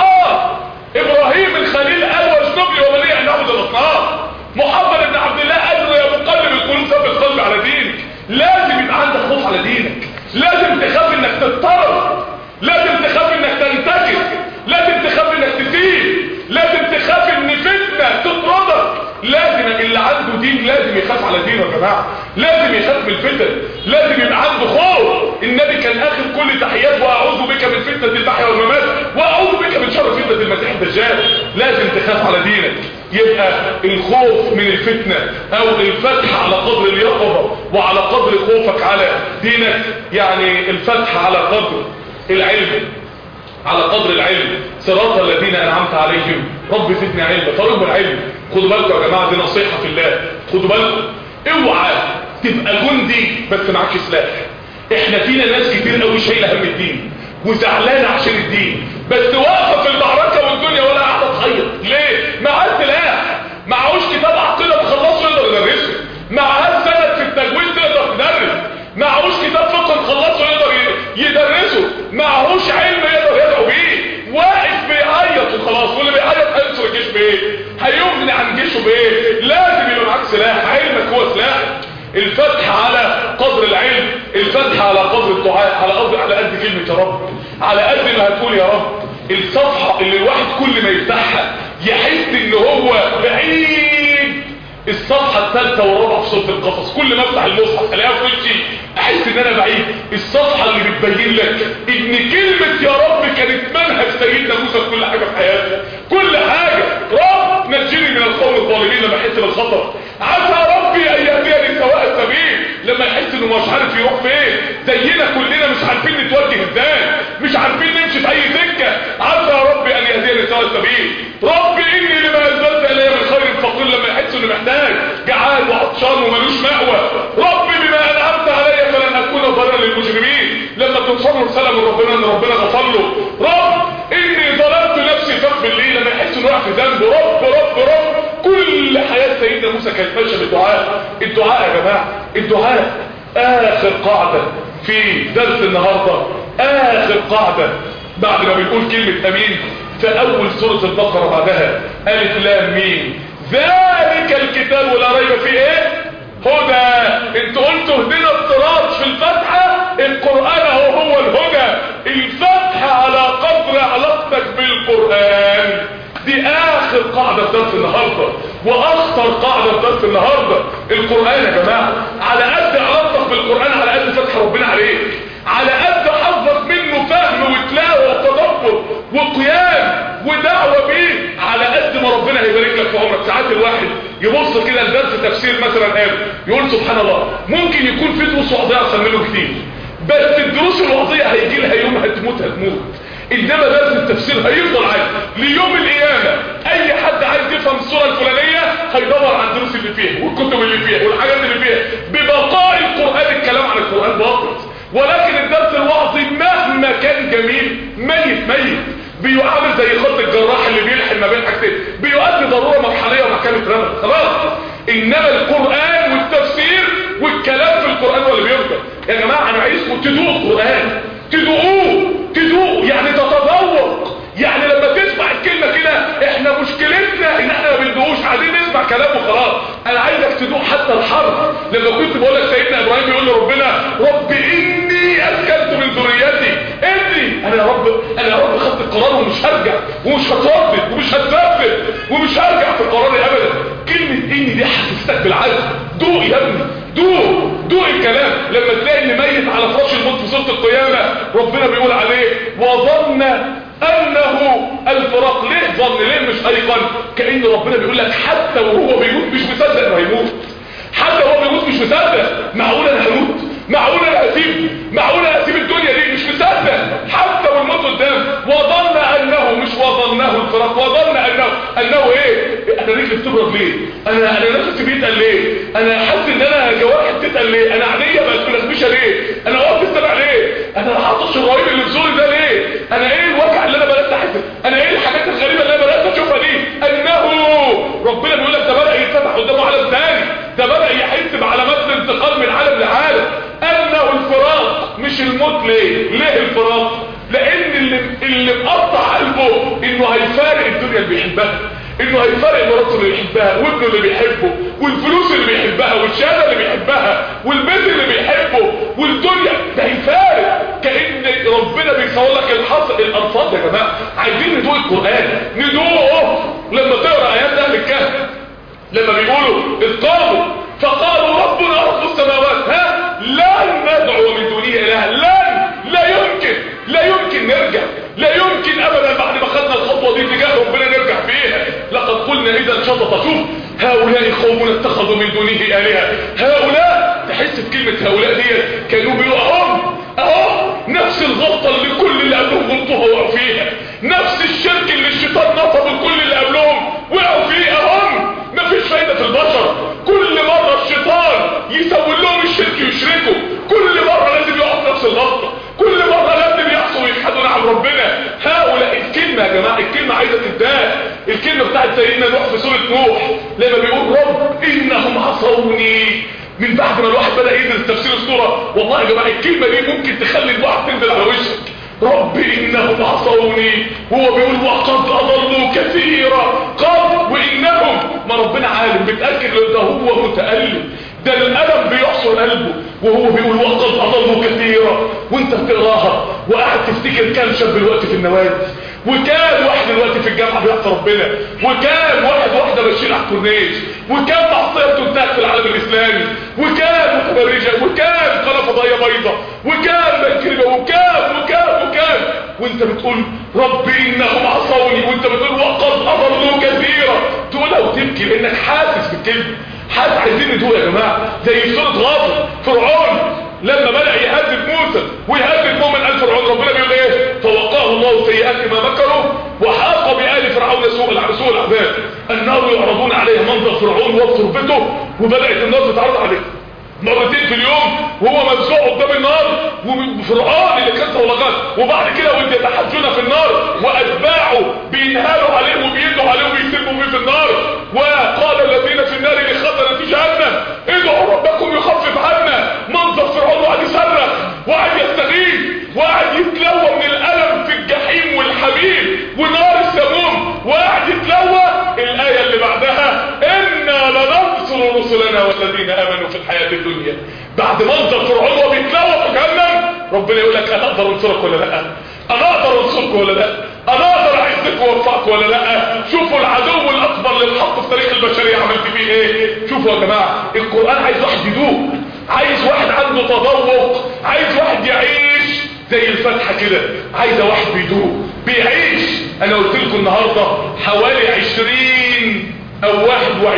ابراهيم الخليل قال واجنب لي وبني ان اعبد الاصنام. محمد بن عبد الله قال له يا مقلب القلوب ثبت قلبي على دينك. لازم يبقى عندك خوف على دينك، لازم تخاف انك تضطرب، لازم تخاف انك تنتكس، لازم تخاف انك تسيب، لازم تخاف ان فتنه تطردك. لازم اللي عنده دين لازم يخاف على دينه يا جماعه، لازم يخاف من الفتن، لازم يبقى عنده خوف. النبي كان اخر كل تحيات واعوذ بك من فتنه المحيا والممات واعوذ بك من شر فتنه المسيح الدجال. لازم تخاف على دينك. يبقى الخوف من الفتنه او الفتح على قدر اليقظه وعلى قدر خوفك على دينك. يعني الفتح على قدر العلم، على قدر العلم. صراط الذين انعمت عليهم رب زدني علما. طالب العلم خدوا بالكم يا جماعه، دي نصيحه في الله، خدوا بالكم. اوعى تبقى جندي بس معكش سلاح. احنا فينا ناس كتير قوي شايله هم الدين وزعلانه عشان الدين، بس واقفه في المعركه والدنيا ولا قاعده تعيط. ليه؟ معاه سلاح، معهوش كتاب عقيده مخلصه يقدر يدرسه، معاه سند في التجويد تقدر تدرس، معهوش كتاب فقه مخلصه يقدر يدرسه، معهوش علم يقدر يدعو بيه، واقف بيعيط وخلاص. واللي بيعيط هينصر الجيش بايه؟ هيغني عن جيشه بايه؟ لازم يبقى معاك سلاح، علمك هو سلاح. الفتح على قدر العلم، الفتح على قدر الدعاء، على قد كلمه يا رب، على قد ما هتقول يا رب. الصفحه اللي الواحد كل ما يفتحها يحس ان هو بعيد. الصفحه الثالثه والرابعه في سوره القصص، كل ما افتح المصحف الاقيها في وشي احس ان انا بعيد. الصفحه اللي بتبين لك ان كلمه يا رب كانت منهج سيدنا موسى في كل حاجه في حياته، كل حاجه. رب نجني من القوم الظالمين لما يحس بالخطر، عسى ربي ان يهديني سواء السبيل لما يحس انه مش عارف يروح فين. زينا كلنا مش عارفين نتوجه ازاي، مش عارفين نمشي في اي سكه. عسى ربي ان يهديني سواء السبيل. ربي اني لما انزلت الي من خير فقير لما يحس انه محتاج، جعان وعطشان ومالوش مأوى. ربي بما انعمت علي فلن اكون ضرا للمجرمين. لما توصل له رساله من ربنا ان ربنا غفر له. رب اني ظلمت نفسي فاغفر لي لما يحس انه راح في ذنبه. رب رب رب. كل حياه سيدنا موسى كانت ماشيه بالدعاء. الدعاء يا جماعه، الدعاء اخر قاعده في درس النهارده، اخر قاعده بعد ما بنقول كلمه امين في اول سوره البقره بعدها الف لام ميم. ذلك الكتاب ولا ريب فيه ايه؟ هدى. انتوا قلتوا هدينا الصراط في الفتحه، القران هو الهدى. الفتحه على قدر علاقتك بالقران. دي اخر قاعده في درس النهارده واخطر قاعده في درس النهارده. القران يا جماعه على قد علاقتك بالقران على قد فتح ربنا عليك، على قد حظك منه فهم وتلاوه وتدبر وقيام ودعوه بيه، على قد ما ربنا هيبارك لك في عمرك. ساعات الواحد يبص كده لدرس تفسير مثلا يقول سبحان الله، ممكن يكون في دروس وعظيه احسن منه كتير، بس الدروس الوعظيه هيجي لها يوم هتموت، انما درس التفسير هيفضل عادي ليوم القيامه. اي حد عايز يفهم السوره الفلانيه هيدور على الدروس اللي فيها والكتب اللي فيها والحاجات اللي فيها. ببقاء القران، الكلام عن القران باطل، ولكن الدرس الوعظي مهما كان جميل ميت بيعامل زي خط الجراح اللي بيلحم ما بين حاجتين، بيؤدي ضروره مرحليه ومكان اترمى خلاص. انما القران والتفسير والكلام في القران هو اللي بيفضل. يا جماعه انا عايزكم تدوقوا القران، تدوقوا يعني تتذوق. يعني لما تسمع الكلمه كده، احنا مشكلتنا ان احنا ما بندوقوش، عايزين نسمع كلام وخلاص. انا عايزك تدوق حتى الحرف. لما كنت بقول لك سيدنا ابراهيم بيقول لربنا رب اني اسكنت من ذريتي، انا يا رب خدت القرار ومش هرجع ومش هتردد ومش هتثبت ومش هرجع في قراري ابدا. بيحسسك بالعجز. دوق يا ابني، دوق الكلام. لما تلاقي اللي ميت على فراش الموت في سورة القيامة ربنا بيقول عليه وظن انه الفراق. ليه ظن؟ ليه مش ايقن؟ كأن ربنا بيقول لك حتى وهو بيموت مش مصدق انه هيموت، حتى وهو بيموت مش مصدق. معقول انا هموت؟ معقول انا هسيب الدنيا دي؟ مش مصدق حتى والموت قدام. وظن انه، مش وظنه الفراق، وظن انه ايه؟ انا رجلي بتبرد ليه؟ انا نفسي بيتقل ليه؟ انا حاسس ان انا جوارحي بتتقل ليه؟ انا عينيا بقت ملخبشه ليه؟ انا واقف السمع ليه؟ انا العطش الرهيب اللي في زوري ده ليه؟ انا ايه الوجع اللي انا بدات احس؟ انا ايه الحاجات الغريبه اللي انا بدات اشوفها دي؟ انه ربنا بيقول لك ده بدا يتفتح قدامه عالم ثاني، ده بدا يحس بعلامات الانتقال من عالم لعالم. انه الفراق مش الموت. ليه الفراق؟ لان اللي مقطع قلبه انه هيفارق الدنيا اللي بيحبها، انه هيفارق مراته اللي بيحبها وابنه اللي بيحبه والفلوس اللي بيحبها والشهاده اللي بيحبها والبيت اللي بيحبه والدنيا، ده هيفارق. كأن ربنا بيصور لك الالفاظ يا جماعه. عايزين ندوق القران، ندوقه. لما تقرا ايات اهل الكهف لما بيقولوا اذ قالوا فقالوا ربنا رب السماوات لن ندعو من دونه الها. لا يمكن نرجع، لا يمكن ابدا بعد ما خدنا الخطوه دي تجاه ربنا نرجع فيها. لقد قلنا اذا شطط. شوف هؤلاء قوم اتخذوا من دونه الهه. هؤلاء، تحس بكلمه هؤلاء دي كانوا بيقعوا اهو نفس الغلطه اللي كل اللي قبلهم غلطوها وقعوا فيها، نفس الشرك اللي الشيطان نصب كل اللي قبلهم وقعوا فيه. اهم مفيش فايده في البشر. كل مره الشيطان يسوي لهم الشرك يشركوا، كل مره لازم يقعوا في نفس الغلطه، كل مره لازم يعصوا ويجحدوا نعم ربنا. هؤلاء الكلمه يا جماعه، الكلمه عايزه تنتهي. الكلمه بتاعت سيدنا نوح في سوره نوح لما بيقول رب انهم عصوني، من بعد ما الواحد بدا يدرس تفسير السوره، والله يا جماعه الكلمه دي ممكن تخلي الواحد تنزل على وشك. رب انهم عصوني، وهو بيقول وقد اضلوا كثيرا. قد وانهم، ما ربنا عالم بيتاكد ده هو متالم، ده الالم بيحصر قلبه وهو بيقول وقد اضلوا كثيرا. وانت بتقراها وقاعد تفتكر كام شاب دلوقتي في النوادي، وكام واحد دلوقتي في الجامعه بيعصي ربنا، وكام واحده ماشيين على الكورنيش، وكام معصيه بتنتهك في العالم الاسلامي، وكام متبرجه، وكام قناه فضائيه بيضاء، وكام بنكربه، وكام وانت بتقول رب انهم عصوني، وانت بتقول وقد اضلوا كثيرا. تقولها وتبكي لانك حاسس بالكلمه. عايزين ندوق يا جماعه زي سوره غافر. فرعون لما بدأ يهدد موسى ويهدد مؤمن آل فرعون، ربنا بيقول ايه؟ فوقاه الله سيئات ما مكروا وحاق بآل فرعون سوء العذاب. النار يعرضون عليها منظر فرعون وتربته، وبدأت النار تتعرض عليه مرتين في اليوم وهو مفزوع قدام النار، وفرعون اللي كان طولغات، وبعد كده وانت يتحجون في النار واتباعه بينهالوا عليه وبيدوا عليه وبيسلموا فيه في النار. وقال الذين في النار لخزنة جهنم ادعوا ربكم يخفف عنا. منظر فرعون وقعد يصرخ وقعد يستغيث وقعد يتلوى من الالم في الجحيم والحميم ونار السموم، وقعد يتلوى. الايه اللي بعدها انا لننصر رسلنا والذين امنوا في الحياه الدنيا. بعد منظر فرعون وبيتلوى في جهنم ربنا يقول لك انا اقدر انصرك ولا لا؟ انا اقدر انصرك ولا لا؟ انا اقدر اعزك واوفقك ولا لا؟ شوفوا العدو الاكبر للحق في تاريخ البشريه عملت فيه ايه. شوفوا يا جماعه القران عايز واحد يدوق، عايز واحد عنده تذوق، عايز واحد يعيش زي الفتحه كده، عايزه واحد بيدوق بيعيش. انا قلت لكم النهارده حوالي 20 او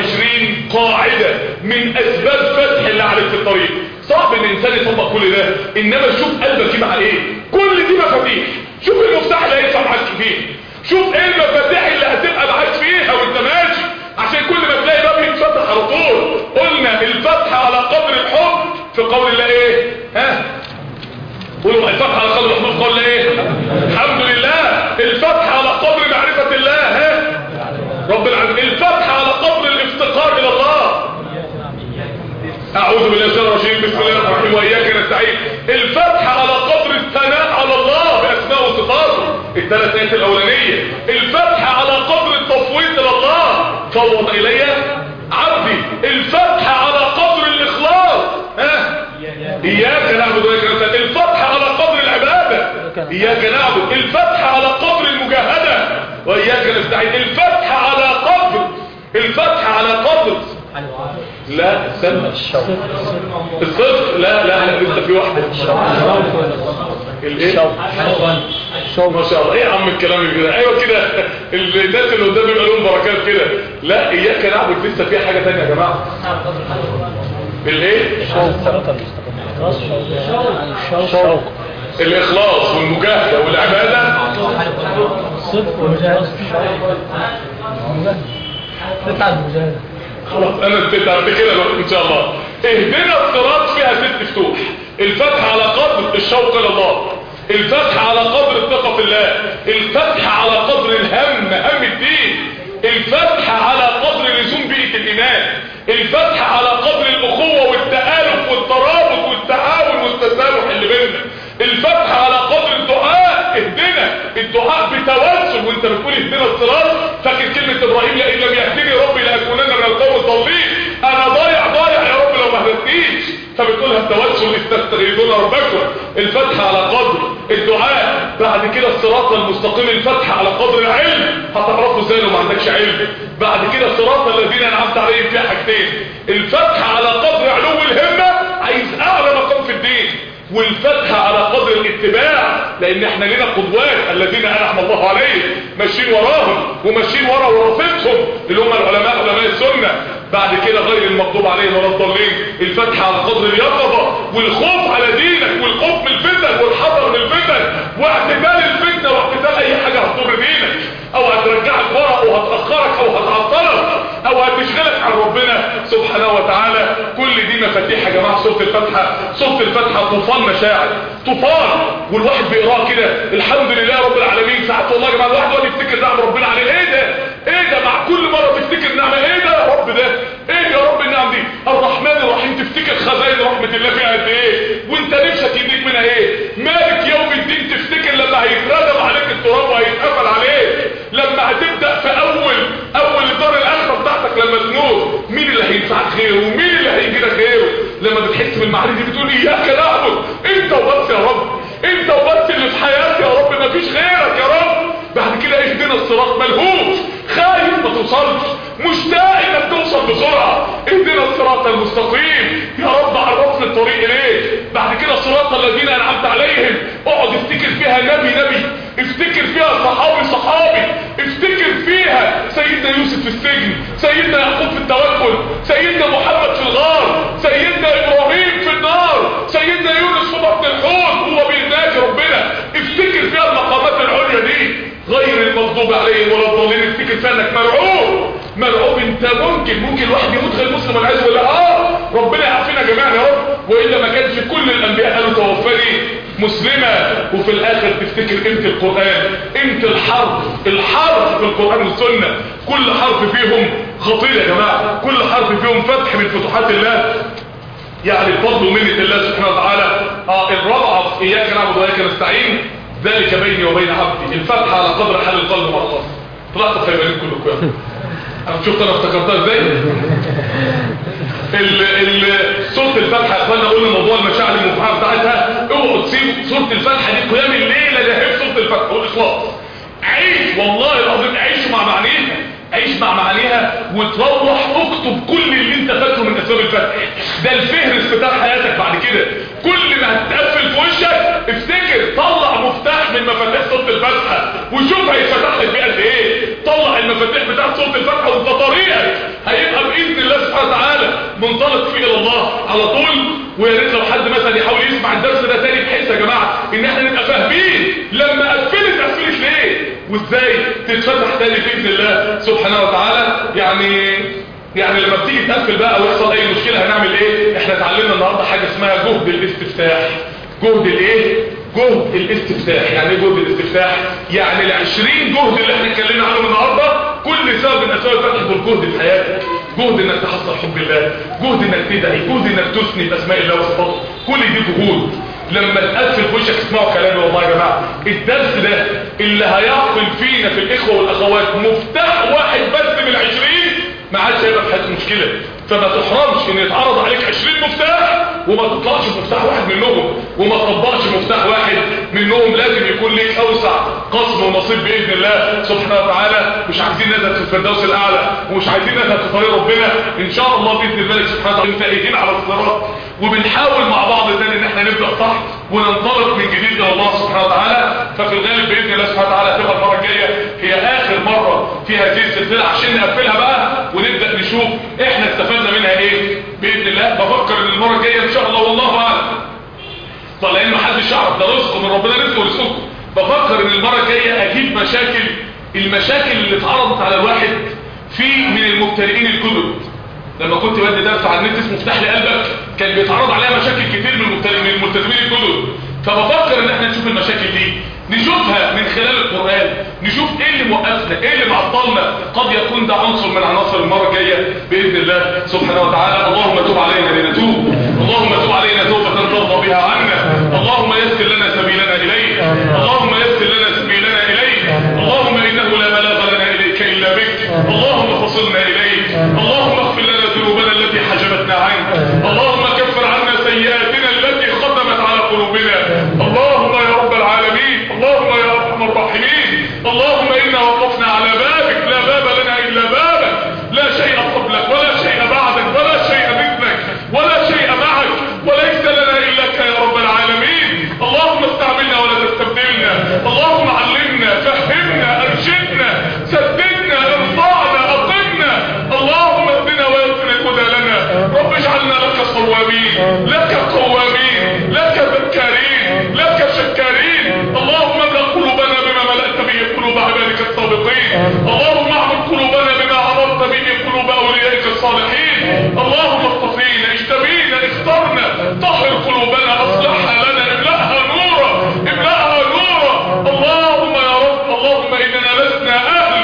21 قاعده من اسباب فتح اللعنه في الطريق. صعب ان الانسان يطبق كل ده، انما شوف قلبك مع ايه. كل دي مفاتيح. شوف المفتاح اللي هيدفع معاك فيه، شوف ايه المفاتيح اللي هتبقى معاك فيها وانت ماشي، عشان كل ما تلاقي باب يتفتح على طول. قلنا الفتح على قدر الحب في قول الله ايه؟ قولوا الفتح على قدر الحب في قول الله ايه؟ الحمد لله. الفتح على قدر معرفه الله رب العالمين. الفتح على قدر الافتقار الى الله. اعوذ بالله من الشيطان الرجيم، بسم الله الرحمن الرحيم، واياك نستعين. الفتح على قدر الثناء على الله باسماء وصفاته، الثلاث ايات الاولانيه. الفتح على قدر التفويض الى الله، فوض الي عبدي. الفتح على قدر الاخلاص، اياك نعبد واياك نستعين. الفتح على قدر العباده، اياك نعبد. الفتح على قدر المجاهده واياك نستعين. الفتح على قدر لا استنى الصفر لا لسه في واحده الايه ما شاء الله ايه يا عم الكلام كده ايوه كده الناس اللي قدام بيبقى لهم بركات كده لا اياك نعبد لسه في حاجه ثانيه يا جماعه بالايه الشوق الاخلاص والمجاهده والعباده الصدق والمجاهده تتعب المجاهده خلاص انا بتتعب كده ان شاء الله اهدنا الصراط فيها 6 فتوح الفتح على قدر الشوق الى الله الفتح على قدر الثقه في الله الفتح على قدر هم الدين الفتح على قدر لزوم بيئه الايمان الفتح على قدر الاخوه والتآلف والترابط والتعاون والتسامح اللي بيننا الفتح على قدر الدعاء اهدنا الدعاء بتوسل وانت بتقول اهدنا الصراط فاكر كلمه ابراهيم لئن لم يهدني ربي لاكونن من القوم الضالين انا ضايع يا رب لو ما هدتنيش فبتقولها التوسل استغيثون ربكم الفتح على قدر الدعاء بعد كده الصراط المستقيم الفتح على قدر العلم هتعرفوا ازاي لو ما عندكش علم بعد كده الصراط الذين انعمت عليهم فيها حاجتين الفتح على قدر علو الهمه عايز اعلى مقام في الدين والفتح على قدر الاتباع لان احنا لنا قدوات الذين انعم الله عليهم ماشيين وراهم وماشيين ورا وراثتهم اللي هم علماء السنه بعد كده غير المغضوب عليهم ولا الضالين الفتح على قدر اليقظه والخوف على دينك والخوف من الفتن والحذر من الفتن واعتدال الفتنه واعتدال اي حاجه هتضر دينك او هترجعك ورا او هتاخرك او هتعطلك او هتشغلك عن ربنا سبحانه وتعالى كل دي مفاتيح يا جماعه سوره الفاتحه طوفان مشاعر طوفان والواحد بيقراه كده الحمد لله رب العالمين ساعات والله يا جماعه الواحد يقعد يفتكر نعم ربنا عليه ايه ده مع كل مره تفتكر نعمه ايه ده يا رب ده ايه يا رب النعم دي الرحمن الرحيم تفتكر خزائن رحمه الله فيها قد ايه وانت نفسك يديك منها ايه مالك يوم الدين تفتكر لما هيتردم عليك التراب وهيتقفل عليك لما هتبدا في اول دار الاخره بتاعتك لما تموت مين اللي هينفعك خيره ومين اللي هيجي لك خيره لما بتحس بالمعاني دي بتقول اياك نعبد انت وبس يا رب انت وبس اللي في حياتي يا رب مفيش غيرك يا رب بعد كده اهدنا الصراط ملهوف خايف ما توصلش مشتاق انك توصل بسرعه اهدنا الصراط المستقيم يا رب عرفنا الطريق اليه بعد كده صراط الذين انعمت عليهم اقعد افتكر فيها نبي افتكر فيها صحابي افتكر فيها سيدنا يوسف في السجن سيدنا يعقوب في التوكل سيدنا محمد في الغار سيدنا ابراهيم في النار سيدنا يونس في بطن الحوت هو بيناجي ربنا افتكر فيها المقامات العليا دي غير المغضوب عليهم ولا الضالين افتكر فيها انك مرعوب انت ممكن الواحد يموت غير مسلم والعياذ بالله ربنا يعافينا جميعا يا رب والا ما كانش كل الانبياء قالوا توفاني مسلمه وفي الاخر تفتكر قيمه القران قيمه الحرف في القران والسنه كل حرف فيهم خطير يا جماعه كل حرف فيهم فتح من فتوحات الله يعني الفضل ومنه الله سبحانه وتعالى الرابعه اياك نعبد واياك نستعين ذلك بيني وبين عبدي الفتح على قدر حال القلب مرة طلعت خيبانين كلكم انا شفت انا افتكرتها ازاي سورة الفاتحة يا اخوانا قلنا موضوع المشاعر المفعمة بتاعتها اوعوا تسيبوا سورة الفاتحة دي قيام الليلة ده هي سورة الفاتحة والاخلاص عيش والله العظيم عيش مع معانيها وتروح اكتب كل اللي انت فاكره من اسباب الفتح ده الفهرس بتاع حياتك بعد كده كل ما هتقفل في وشك افتكر طلع مفتاح من مفاتيح سورة الفاتحة وشوف هيتفتح لك بيه قد ايه طلع المفاتيح بتاعت سورة الفاتحة وانت طريقك هيبقى باذن الله سبحانه وتعالى منطلق فيه الى الله على طول ويا ريت لو حد مثلا يحاول يسمع الدرس ده تاني بحيث يا جماعه ان احنا نبقى فاهمين لما قفلت ليه وازاي تتفتح تاني باذن الله سبحانه وتعالى يعني لما بتيجي تقفل بقى ويحصل اي مشكله هنعمل ايه احنا اتعلمنا النهارده حاجه اسمها جهد الاستفتاح جهد الاستفتاح يعني ايه جهد الاستفتاح يعني ال20 جهد اللي احنا اتكلمنا عنهم النهارده كل سبب من اسباب الفتح دول جهد في حياتك جهد انك تحصل حب الله جهد انك تدعي جهد انك تثني باسماء الله وصفاته كل دي جهود لما تقفل في وشك اسمعوا كلامي والله يا جماعه الدرس ده اللي هيعقل فينا في الاخوه والاخوات مفتاح واحد بس من 20 ما عادش هيبقى في حياته مشكله. فما تحرمش ان يتعرض عليك 20 مفتاح وما تطلعش بمفتاح واحد منهم، وما تطبقش مفتاح واحد منهم. لازم يكون ليك اوسع قسم ونصيب باذن الله سبحانه وتعالى. مش عايزين نذهب في الفردوس الاعلى، ومش عايزين نذهب في طريق ربنا ان شاء الله باذن الله سبحانه وتعالى. فائدين على الصراط، وبنحاول مع بعض تاني ان احنا نبدا صح وننطلق من جديد الى الله سبحانه وتعالى. ففي الغالب باذن الله سبحانه وتعالى تبقى المره الجايه هي اخر مره في هذه السلسله عشان نقفلها بقى ونبدا نشوف احنا استفدنا منها ايه باذن الله. بفكر ان المره الجايه ان شاء الله والله اعلم، لان محدش يعرف، ده رزق من ربنا، رزق ورزقكم. بفكر ان المره الجايه اجيب المشاكل اللي اتعرضت على الواحد من المبتدئين الجدد. لما كنت بدي درس على النت اسمه افتح لي قلبك، كان بيتعرض عليها مشاكل كتير من الملتزمين الجدد. فبفكر ان احنا نشوف المشاكل دي، نشوفها من خلال القرآن، نشوف ايه اللي موقفنا، ايه اللي معطلنا. قد يكون ده عنصر من عناصر المرة الجاية بإذن الله سبحانه وتعالى. اللهم تب علينا لنتوب، اللهم تب علينا توبة ترضى بها عنا، اللهم يسر لنا سبيلنا إليك، اللهم يسر لنا سبيلنا إليك، اللهم إنه لا بلاغ لنا إليك إلا بك، اللهم فصلنا إليك، اللهم اغفر لنا ذنوبنا التي حجبتنا عنك، اللهم كفر عنا سيئاتنا التي ختمت على قلوبنا. اللهم يا رب العالمين، اللهم يا ارحم الراحمين، اللهم انا وقفنا على بابك، لا باب لنا الا بابك، لا شيء قبلك ولا شيء بعدك ولا شيء مثلك ولا شيء معك، وليس لنا الاك يا رب العالمين. اللهم استعملنا ولا تستبدلنا، اللهم علمنا، فهمنا، ارشدنا، سددنا، ارفعنا، اقمنا، اللهم اهدنا ويسر الهدى لنا. رب اجعلنا لك صوابين، لك قوامين، لك ذكارين، لك شكارين. اللهم املأ قلوبنا بما ملأت به قلوب عبادك الصادقين، اللهم اعمل قلوبنا بما عمرت به قلوب اوليائك الصالحين. اللهم اصطفينا، اجتبينا، اخترنا، طهر قلوبنا، اصلحها لنا، املأها نورا، املأها نورا. اللهم يا رب، اللهم اننا لسنا اهل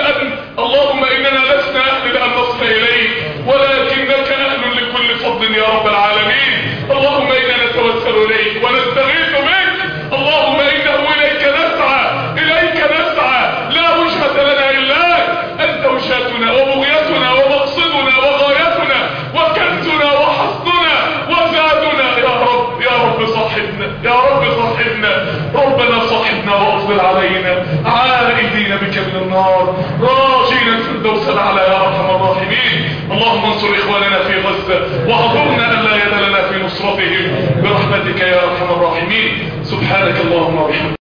لان نصل اليك، ولكنك اهل لكل فضل يا رب العالمين. اللهم انا نتوسل اليك ونستغيث بك، اللهم انه اليك نسعى، لا وجهة لنا الا انت وجهتنا وبغيتنا ومقصدنا وغايتنا وكنزنا وحصدنا وزادنا. يا رب صاحبنا، يا رب صاحبنا، ربنا صاحبنا واصبر علينا، عائدين بك من النار، راجين الفردوس الاعلى يا ارحم الراحمين. اللهم انصر اخواننا في غزة، واعذرنا ان لا يد لنا في نصرتهم برحمتك يا ارحم الراحمين. سبحانك اللهم وبحمدك.